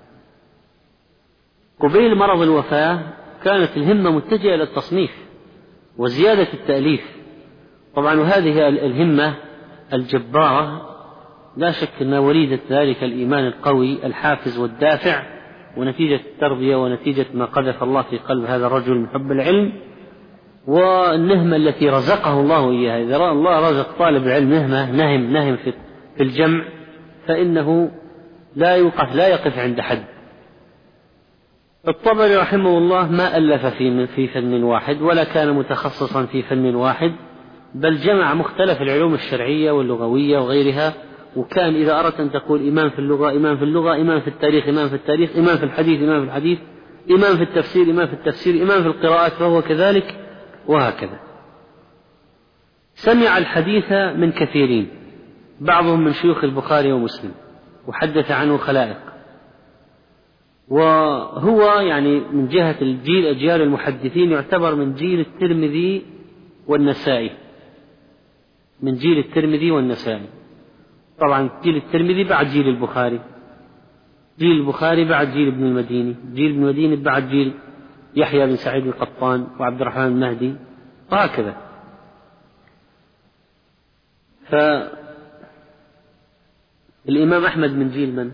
قبيل مرض الوفاة كانت الهمة متجهة إلى التصنيف وزيادة التأليف طبعا، وهذه الهمة الجبارة لا شك أنها وليدة ذلك الإيمان القوي الحافز والدافع، ونتيجة التربية ونتيجة ما قذف الله في قلب هذا الرجل من حب العلم، والنهمة التي رزقه الله إياها. إذا رأى الله رزق طالب علم نهم في الجمع فإنه لا يقف عند حد. الطبري رحمه الله ما ألف في فن واحد ولا كان متخصصا في فن واحد، بل جمع مختلف العلوم الشرعية واللغوية وغيرها. وكان إذا أردت أن تقول إمام في اللغة إمام في اللغة، إمام في التاريخ إمام في التاريخ، إمام في الحديث إمام في الحديث، إمام في التفسير إمام في التفسير، إمام في القراءات فهو كذلك، وهكذا. سمع الحديث من كثيرين، بعضهم من شيوخ البخاري ومسلم، وحدث عنه خلائق. وهو يعني من جهة أجيال المحدثين يعتبر من جيل الترمذي والنسائي، من جيل الترمذي والنسائي. طبعا جيل الترمذي بعد جيل البخاري، جيل البخاري بعد جيل ابن المديني، جيل ابن المديني بعد جيل يحيى بن سعيد القطان وعبد الرحمن المهدي، وهكذا. فالإمام أحمد من جيل من؟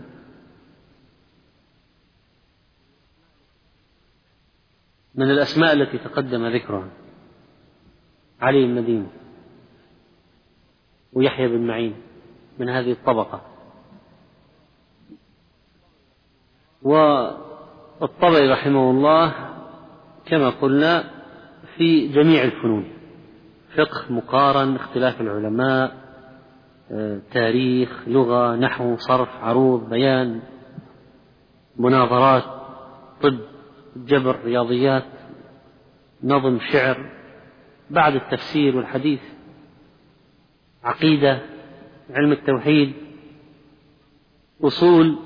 من الأسماء التي تقدم ذكرها علي المديني ويحيى بن معين من هذه الطبقة. والطبري رحمه الله كما قلنا في جميع الفنون، فقه، مقارن، اختلاف العلماء، تاريخ، لغة، نحو، صرف، عروض، بيان، مناظرات، طب، جبر، رياضيات، نظم، شعر، بعد التفسير والحديث، عقيدة، علم التوحيد، أصول.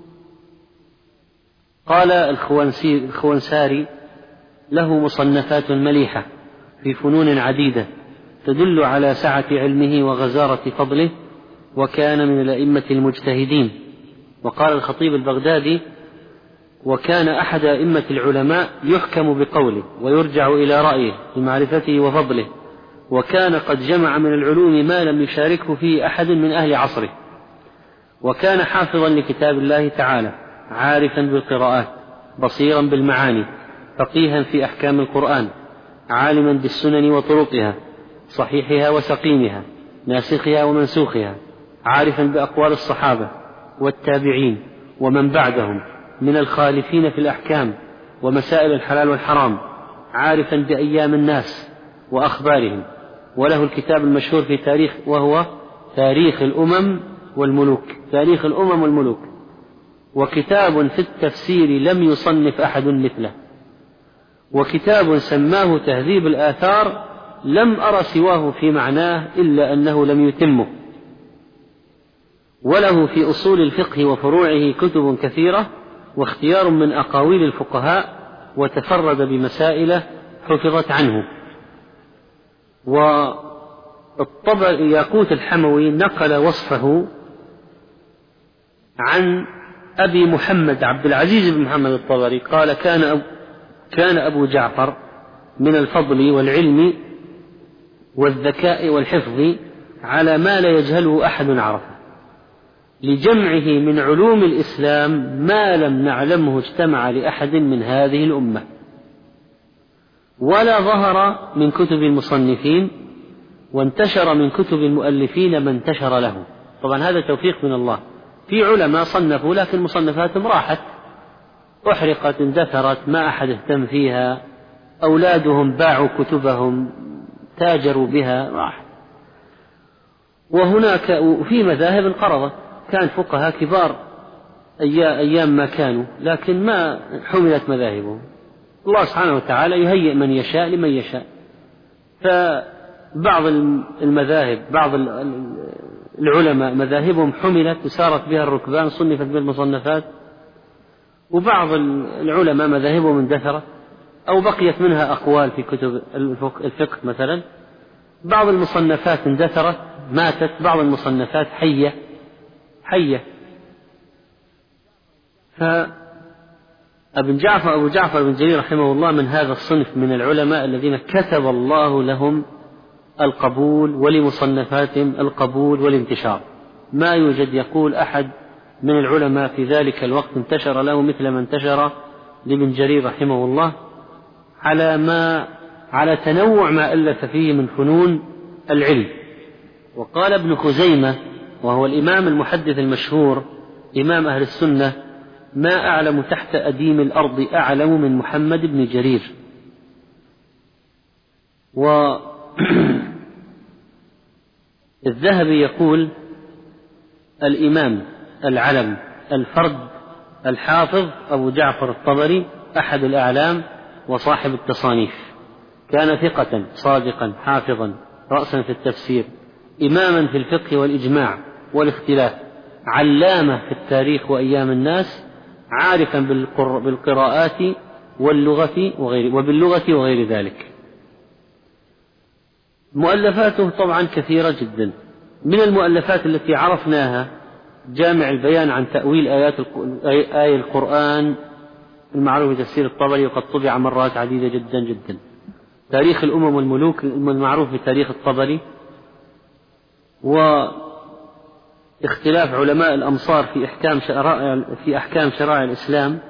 قال الخوانساري له مصنفات مليحة في فنون عديدة تدل على سعة علمه وغزارة فضله، وكان من الأئمة المجتهدين. وقال الخطيب البغدادي: وكان أحد أئمة العلماء يحكم بقوله ويرجع إلى رأيه بمعرفته وفضله، وكان قد جمع من العلوم ما لم يشاركه فيه أحد من أهل عصره، وكان حافظا لكتاب الله تعالى، عارفا بالقراءات، بصيرا بالمعاني، فقيها في أحكام القرآن، عالما بالسنن وطرقها، صحيحها وسقيمها، ناسخها ومنسوخها، عارفا بأقوال الصحابة والتابعين ومن بعدهم من الخالفين في الأحكام ومسائل الحلال والحرام، عارفا بأيام الناس وأخبارهم. وله الكتاب المشهور في تاريخ وهو تاريخ الأمم والملوك، تاريخ الأمم والملوك، وكتاب في التفسير لم يصنف أحد مثله، وكتاب سماه تهذيب الآثار لم أر سواه في معناه إلا أنه لم يتمه، وله في أصول الفقه وفروعه كتب كثيرة واختيار من أقاويل الفقهاء، وتفرد بمسائل حفظت عنه. ياقوت الحموي نقل وصفه عن أبي محمد عبد العزيز بن محمد الطبري قال: كان أبو جعفر من الفضل والعلم والذكاء والحفظ على ما لا يجهله أحد عرفه، لجمعه من علوم الإسلام ما لم نعلمه اجتمع لأحد من هذه الأمة، ولا ظهر من كتب المصنفين، وانتشر من كتب المؤلفين ما انتشر له. طبعا هذا توفيق من الله. في علماء صنفوا لكن مصنفاتهم راحت، أحرقت، اندثرت، ما أحد اهتم فيها، أولادهم باعوا كتبهم، تاجروا بها، راح. وهناك في مذاهب انقرضت، كان فقهاء كبار أيام ما كانوا، لكن ما حملت مذاهبهم. الله سبحانه وتعالى يهيئ من يشاء لمن يشاء، فبعض المذاهب بعض العلماء مذاهبهم حملت وسارت بها الركبان، صنفت بالمصنفات، وبعض العلماء مذاهبهم اندثرت أو بقيت منها أقوال في كتب الفقه مثلا. بعض المصنفات اندثرت ماتت، بعض المصنفات حية. أبو جعفر بن جرير رحمه الله من هذا الصنف من العلماء الذين كتب الله لهم القبول، ولمصنفاتهم القبول والانتشار. ما يوجد يقول أحد من العلماء في ذلك الوقت انتشر له مثل ما انتشر لابن جرير رحمه الله، على تنوع ما ألف فيه من فنون العلم. وقال ابن خزيمة وهو الإمام المحدث المشهور إمام أهل السنة: ما أعلم تحت أديم الأرض أعلم من محمد بن جرير. الذهبي يقول: الإمام العلم الفرد الحافظ أبو جعفر الطبري أحد الأعلام وصاحب التصانيف، كان ثقة صادقا حافظا رأسا في التفسير، إماما في الفقه والإجماع والاختلاف، علامة في التاريخ وأيام الناس، عارفا بالقراءات وباللغة وغير ذلك. مؤلفاته طبعا كثيرة جدا. من المؤلفات التي عرفناها جامع البيان عن تأويل آية القرآن المعروف بتفسير الطبري، وقد طبع مرات عديدة جدا جدا. تاريخ الأمم والملوك المعروف بتاريخ الطبري، واختلاف علماء الأمصار في أحكام شرائع الإسلام،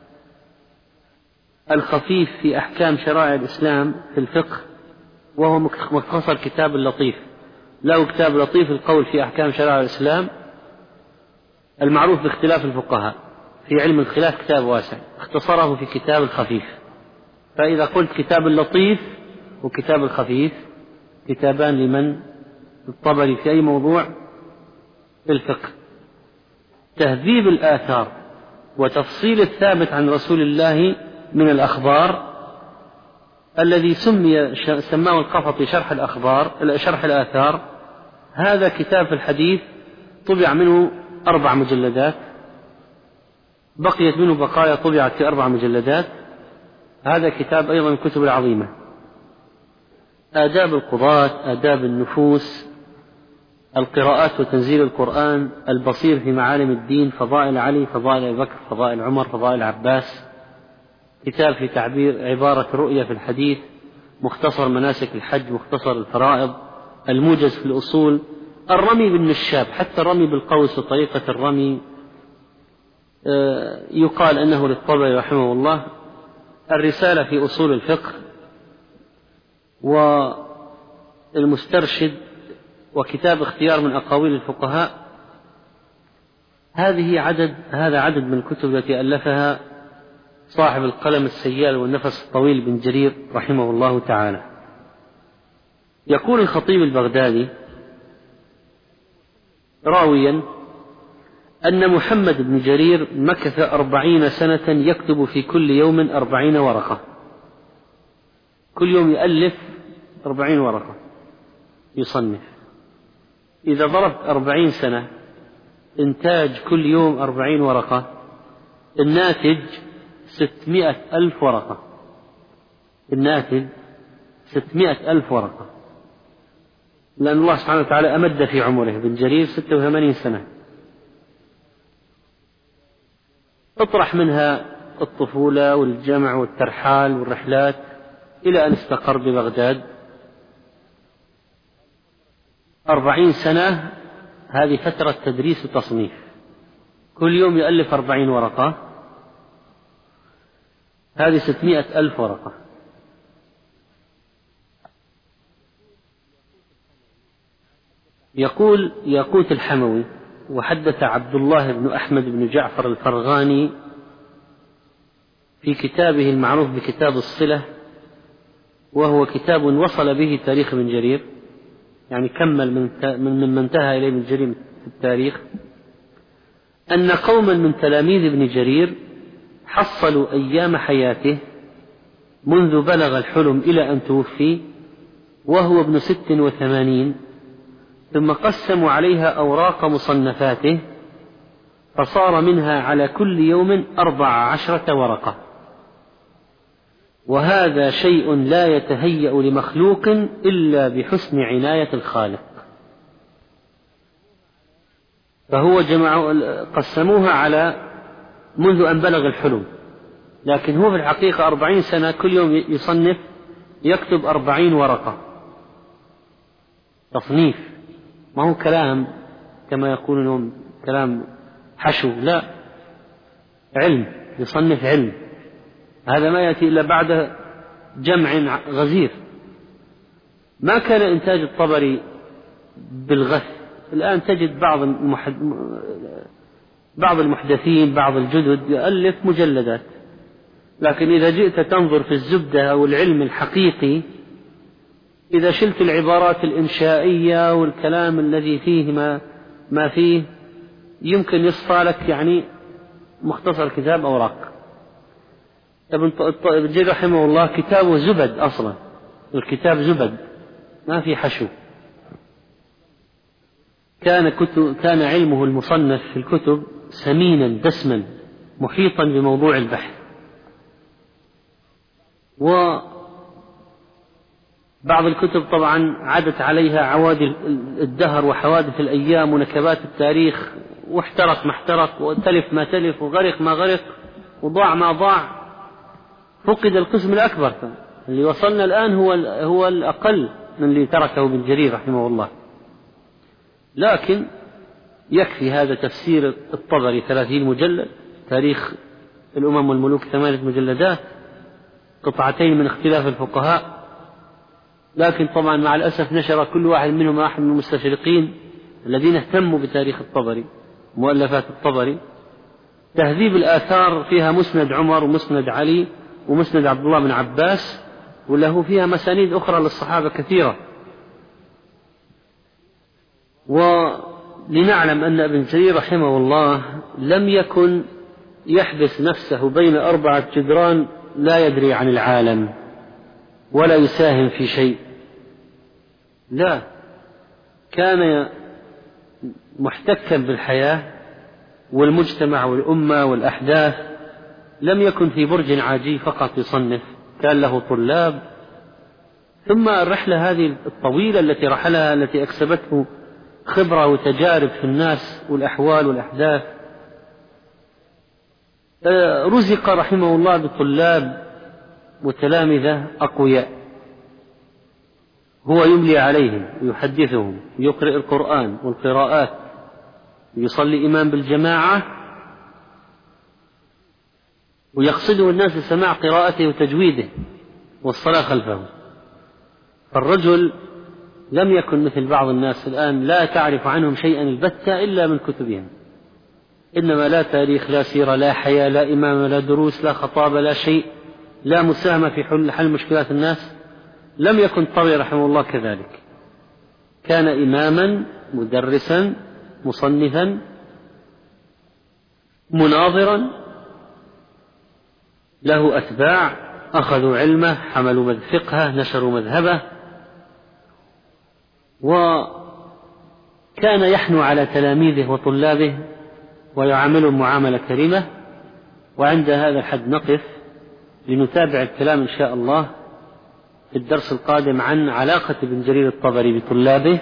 الخفيف في أحكام شرائع الإسلام في الفقه، وهو مختصر كتاب اللطيف، له كتاب لطيف القول في أحكام شرائع الإسلام المعروف باختلاف الفقهاء. في علم الخلاف كتاب واسع، اختصره في كتاب الخفيف. فإذا قلت كتاب اللطيف وكتاب الخفيف كتابان لمن؟ الطبري في أي موضوع؟ في الفقه. تهذيب الآثار وتفصيل الثابت عن رسول الله من الأخبار الذي سماه القفطي شرح الآثار. هذا كتاب في الحديث طبع منه 4 مجلدات، بقيت منه بقايا طبعت في 4 مجلدات. هذا كتاب أيضا من الكتب العظيمة. آداب القضاة، آداب النفوس، القراءات وتنزيل القرآن، البصير في معالم الدين، فضائل علي، فضائل أبي بكر، فضائل عمر، فضائل العباس، كتاب في تعبير عبارة الرؤية في الحديث، مختصر مناسك الحج، مختصر الفرائض، الموجز في الأصول، الرمي بالنشاب، حتى الرمي بالقوس وطريقة الرمي يقال أنه للطبري رحمه الله، الرسالة في أصول الفقه، والمسترشد، وكتاب اختيار من أقاويل الفقهاء. هذا عدد من الكتب التي ألفها صاحب القلم السيال والنفس الطويل بن جرير رحمه الله تعالى. يقول الخطيب البغدادي راويا أن محمد بن جرير مكث 40 سنة يكتب في كل يوم 40 ورقة، كل يوم يؤلف 40 ورقة يصنف. إذا ضربت 40 سنة إنتاج كل يوم 40 ورقة، الناتج 600,000 ورقة، الناتج 600,000 ورقة، لأن الله سبحانه وتعالى أمد في عمره بن جرير 86 سنة. اطرح منها الطفولة والجمع والترحال والرحلات إلى أن استقر ببغداد 40 سنة، هذه فترة تدريس وتصنيف، كل يوم يؤلف 40 ورقة، هذه 600,000 ورقة. يقول ياقوت الحموي: وحدث عبد الله بن أحمد بن جعفر الفرغاني في كتابه المعروف بكتاب الصلة، وهو كتاب وصل به تاريخ ابن جرير، يعني كمل من انتهى إليه ابن جرير في التاريخ، أن قوما من تلاميذ ابن جرير حصلوا أيام حياته منذ بلغ الحلم إلى أن توفي وهو ابن 86، ثم قسموا عليها أوراق مصنفاته فصار منها على كل يوم 14 ورقة، وهذا شيء لا يتهيأ لمخلوق إلا بحسن عناية الخالق. فهو قسموها على منذ أن بلغ الحلم، لكن هو في الحقيقة 40 سنة كل يوم يصنف، يكتب 40 ورقة تصنيف، ما هو كلام كما يقولون كلام حشو، لا، علم، يصنف علم، هذا ما يأتي إلا بعد جمع غزير. ما كان إنتاج الطبري بالغث، الآن تجد بعض المحدثين بعض الجدد يؤلف مجلدات، لكن إذا جئت تنظر في الزبدة أو العلم الحقيقي، إذا شلت العبارات الإنشائية والكلام الذي فيه ما فيه، يمكن يصفى لك يعني مختصر كتاب أوراق. ابن جرير رحمه الله كتابه زبد أصلا، الكتاب زبد ما في حشو. كان علمه المصنف في الكتب سمينا دسما محيطا بموضوع البحث. وبعض الكتب طبعا عادت عليها عوادل الدهر وحوادث الأيام ونكبات التاريخ، واحترق ما احترق وتلف ما تلف وغرق ما غرق وضاع ما ضاع، فقد القسم الأكبر. اللي وصلنا الآن هو الأقل من اللي تركه ابن جرير رحمه الله. لكن يكفي هذا تفسير الطبري 30 مجلد، تاريخ الأمم والملوك 8 مجلدات، قطعتين من اختلاف الفقهاء. لكن طبعا مع الأسف نشر كل واحد منهم واحد من المستشرقين الذين اهتموا بتاريخ الطبري، مؤلفات الطبري. تهذيب الآثار فيها مسند عمر ومسند علي ومسند عبد الله بن عباس، وله فيها مسانيد أخرى للصحابة كثيرة. ولنعلم أن ابن جرير رحمه الله لم يكن يحبس نفسه بين 4 جدران لا يدري عن العالم ولا يساهم في شيء، لا، كان محتكا بالحياة والمجتمع والأمة والأحداث. لم يكن في برج عاجي فقط يصنف، كان له طلاب. ثم الرحلة هذه الطويلة التي رحلها، التي أكسبته خبرة وتجارب في الناس والأحوال والأحداث، رزق رحمه الله بطلاب وتلامذة أقوياء، هو يملي عليهم ويحدثهم ويقرئ القرآن والقراءات، ويصلي إمام بالجماعة، ويقصده الناس لسماع قراءته وتجويده والصلاة خلفه. فالرجل لم يكن مثل بعض الناس الآن لا تعرف عنهم شيئا البتة إلا من كتبهم، إنما لا تاريخ لا سيرة لا حياة لا إمامة لا دروس لا خطابة لا شيء، لا مساهمة في حل مشكلات الناس. لم يكن الطبري رحمه الله كذلك، كان إماما مدرسا مصنفا، مناظرا له أتباع أخذوا علمه، حملوا فقهه، نشروا مذهبه، وكان يحنو على تلاميذه وطلابه ويعاملهم معاملة كريمة. وعند هذا الحد نقف، لنتابع الكلام إن شاء الله في الدرس القادم عن علاقة ابن جرير الطبري بطلابه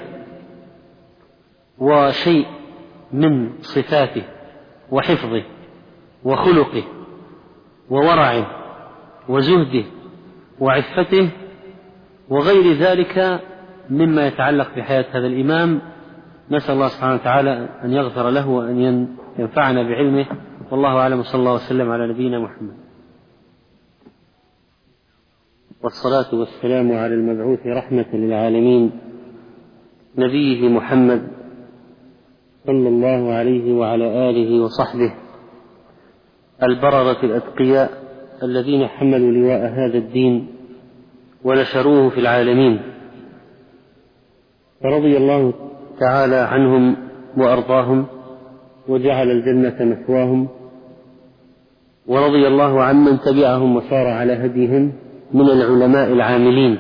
وشيء من صفاته وحفظه وخلقه وورعه وزهده وعفته وغير ذلك مما يتعلق بحياة هذا الإمام. نسأل الله سبحانه وتعالى أن يغفر له وأن ينفعنا بعلمه، والله أعلم، صلى الله وسلم على نبينا محمد. والصلاة والسلام على المبعوث رحمة للعالمين نبيه محمد صلى الله عليه وعلى آله وصحبه البررة الأتقياء الذين حملوا لواء هذا الدين ونشروه في العالمين، فرضي الله تعالى عنهم وأرضاهم وجعل الجنة مثواهم، ورضي الله عمن تبعهم وسار على هديهم من العلماء العاملين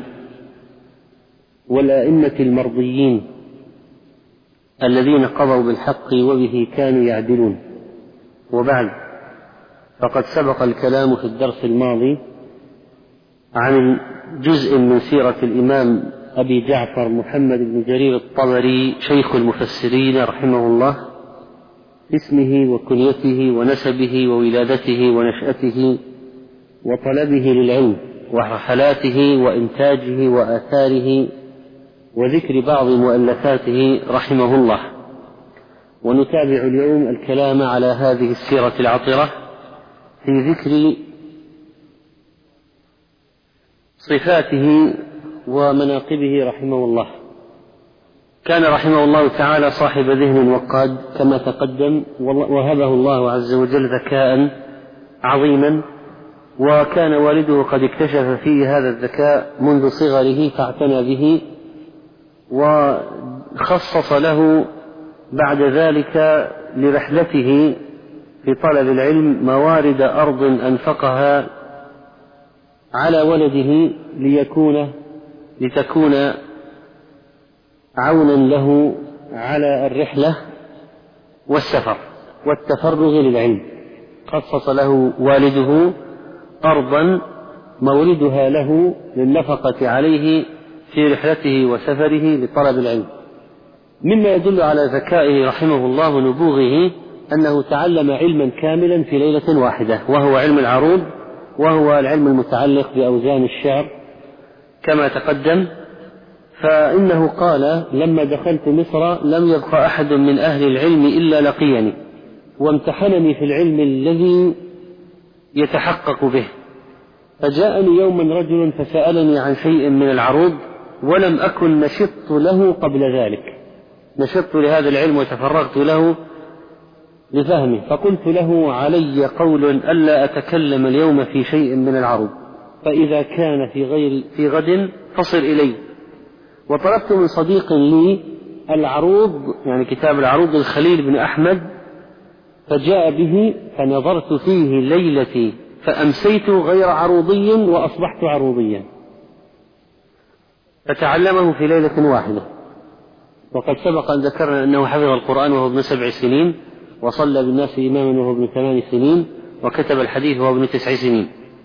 والأئمة المرضيين الذين قضوا بالحق وبه كانوا يعدلون. وبعد، فقد سبق الكلام في الدرس الماضي عن جزء من سيرة الإمام أبي جعفر محمد بن جرير الطبري شيخ المفسرين رحمه الله، اسمه وكنيته ونسبه وولادته ونشأته وطلبه للعلم ورحلاته وإنتاجه وآثاره وذكر بعض مؤلفاته رحمه الله. ونتابع اليوم الكلام على هذه السيرة العطرة في ذكر صفاته ومناقبه رحمه الله. كان رحمه الله تعالى صاحب ذهن وقاد كما تقدم، وهبه الله عز وجل ذكاء عظيما، وكان والده قد اكتشف فيه هذا الذكاء منذ صغره فاعتنى به، وخصص له بعد ذلك لرحلته في طلب العلم موارد أرض أنفقها على ولده لتكون عونا له على الرحلة والسفر والتفرغ للعلم. خصص له والده أرضا موردها له للنفقة عليه في رحلته وسفره لطلب العلم. مما يدل على ذكائه رحمه الله ونبوغه أنه تعلم علما كاملا في ليلة واحدة، وهو علم العروض، وهو العلم المتعلق بأوزان الشعر كما تقدم. فإنه قال: لما دخلت مصر لم يبق أحد من أهل العلم إلا لقيني وامتحنني في العلم الذي يتحقق به، فجاءني يوما رجل فسألني عن شيء من العروض ولم أكن نشطت له قبل ذلك، نشطت لهذا العلم وتفرغت له لفهمه، فقلت له: علي قول ألا أتكلم اليوم في شيء من العروض، فإذا كان في غد فصل إلي. وطلبت من صديق لي العروض، يعني كتاب العروض الخليل بن أحمد، فجاء به فنظرت فيه ليلتي فأمسيت غير عروضي وأصبحت عروضيا، فتعلمه في ليلة واحدة. وقد سبق أن ذكرنا أنه حفظ القرآن وهو ابن 7 سنين، وصلى بالناس إماما وهو ابن 8 سنين، وكتب الحديث وهو ابن 9 سنين.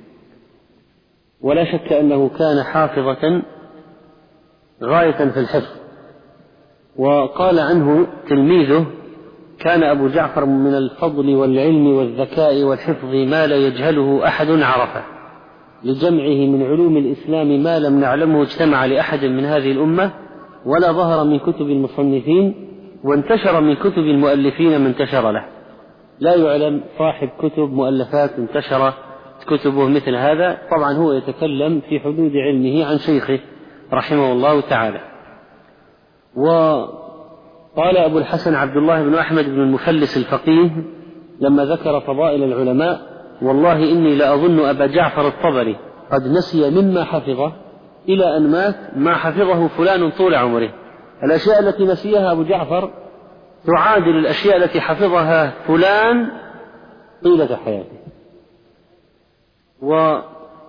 ولا شك أنه كان حافظة غاية في الحفظ. وقال عنه تلميذه: كان أبو جعفر من الفضل والعلم والذكاء والحفظ ما لا يجهله أحد عرفه، لجمعه من علوم الإسلام ما لم نعلمه اجتمع لأحد من هذه الأمة، ولا ظهر من كتب المصنفين، وانتشر من كتب المؤلفين من انتشر له. لا يعلم صاحب كتب مؤلفات انتشر كتبه مثل هذا. طبعا هو يتكلم في حدود علمه عن شيخه رحمه الله تعالى. وقال أبو الحسن عبد الله بن أحمد بن المفلس الفقيه لما ذكر فضائل العلماء: والله إني لأظن أبا جعفر الطبري قد نسي مما حفظه إلى أن مات ما حفظه فلان طول عمره. الأشياء التي نسيها أبو جعفر تعادل الأشياء التي حفظها فلان طيلة حياته. وقال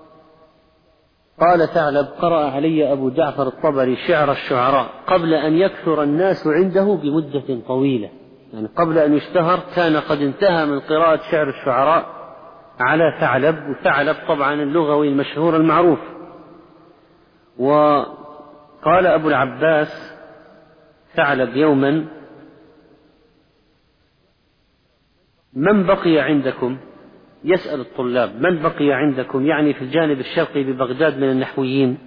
ثعلب: قرأ علي أبو جعفر الطبري شعر الشعراء قبل أن يكثر الناس عنده بمدة طويلة، يعني قبل أن يشتهر كان قد انتهى من قراءة شعر الشعراء على ثعلب، وثعلب طبعا اللغوي المشهور المعروف. وقال أبو العباس ثعلب يوما: من بقي عندكم؟ يسأل الطلاب: من بقي عندكم؟ يعني في الجانب الشرقي ببغداد من النحويين.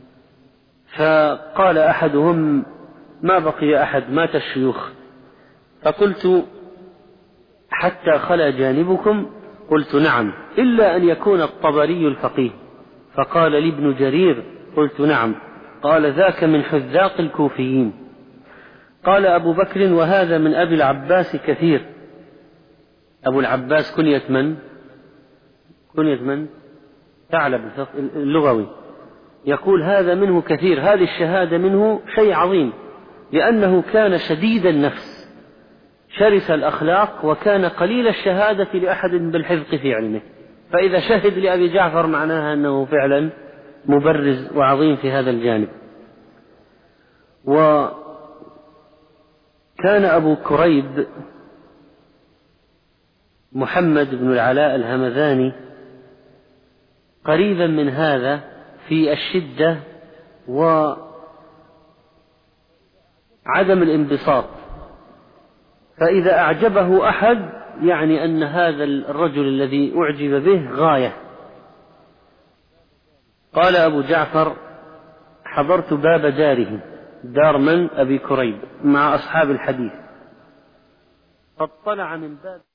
فقال أحدهم: ما بقي أحد، مات الشيوخ. فقلت: حتى خلا جانبكم؟ قلت: نعم، إلا أن يكون الطبري الفقيه. فقال لي ابن جرير. قلت: نعم. قال: ذاك من حذاق الكوفيين. قال أبو بكر: وهذا من أبي العباس كثير. أبو العباس كنية من؟ كنية من؟ ثعلب اللغوي. يقول: هذا منه كثير، هذه الشهادة منه شيء عظيم، لأنه كان شديد النفس شرس الأخلاق، وكان قليل الشهادة لأحد بالحذق في علمه. فإذا شهد لأبي جعفر معناها أنه فعلا مبرز وعظيم في هذا الجانب. وكان أبو كريب محمد بن العلاء الهمذاني قريبا من هذا في الشدة وعدم الانبساط، فإذا أعجبه أحد يعني أن هذا الرجل الذي أعجب به غاية. قال أبو جعفر: حضرت باب داره، دار من؟ أبي كريب، مع أصحاب الحديث، فاطلع من باب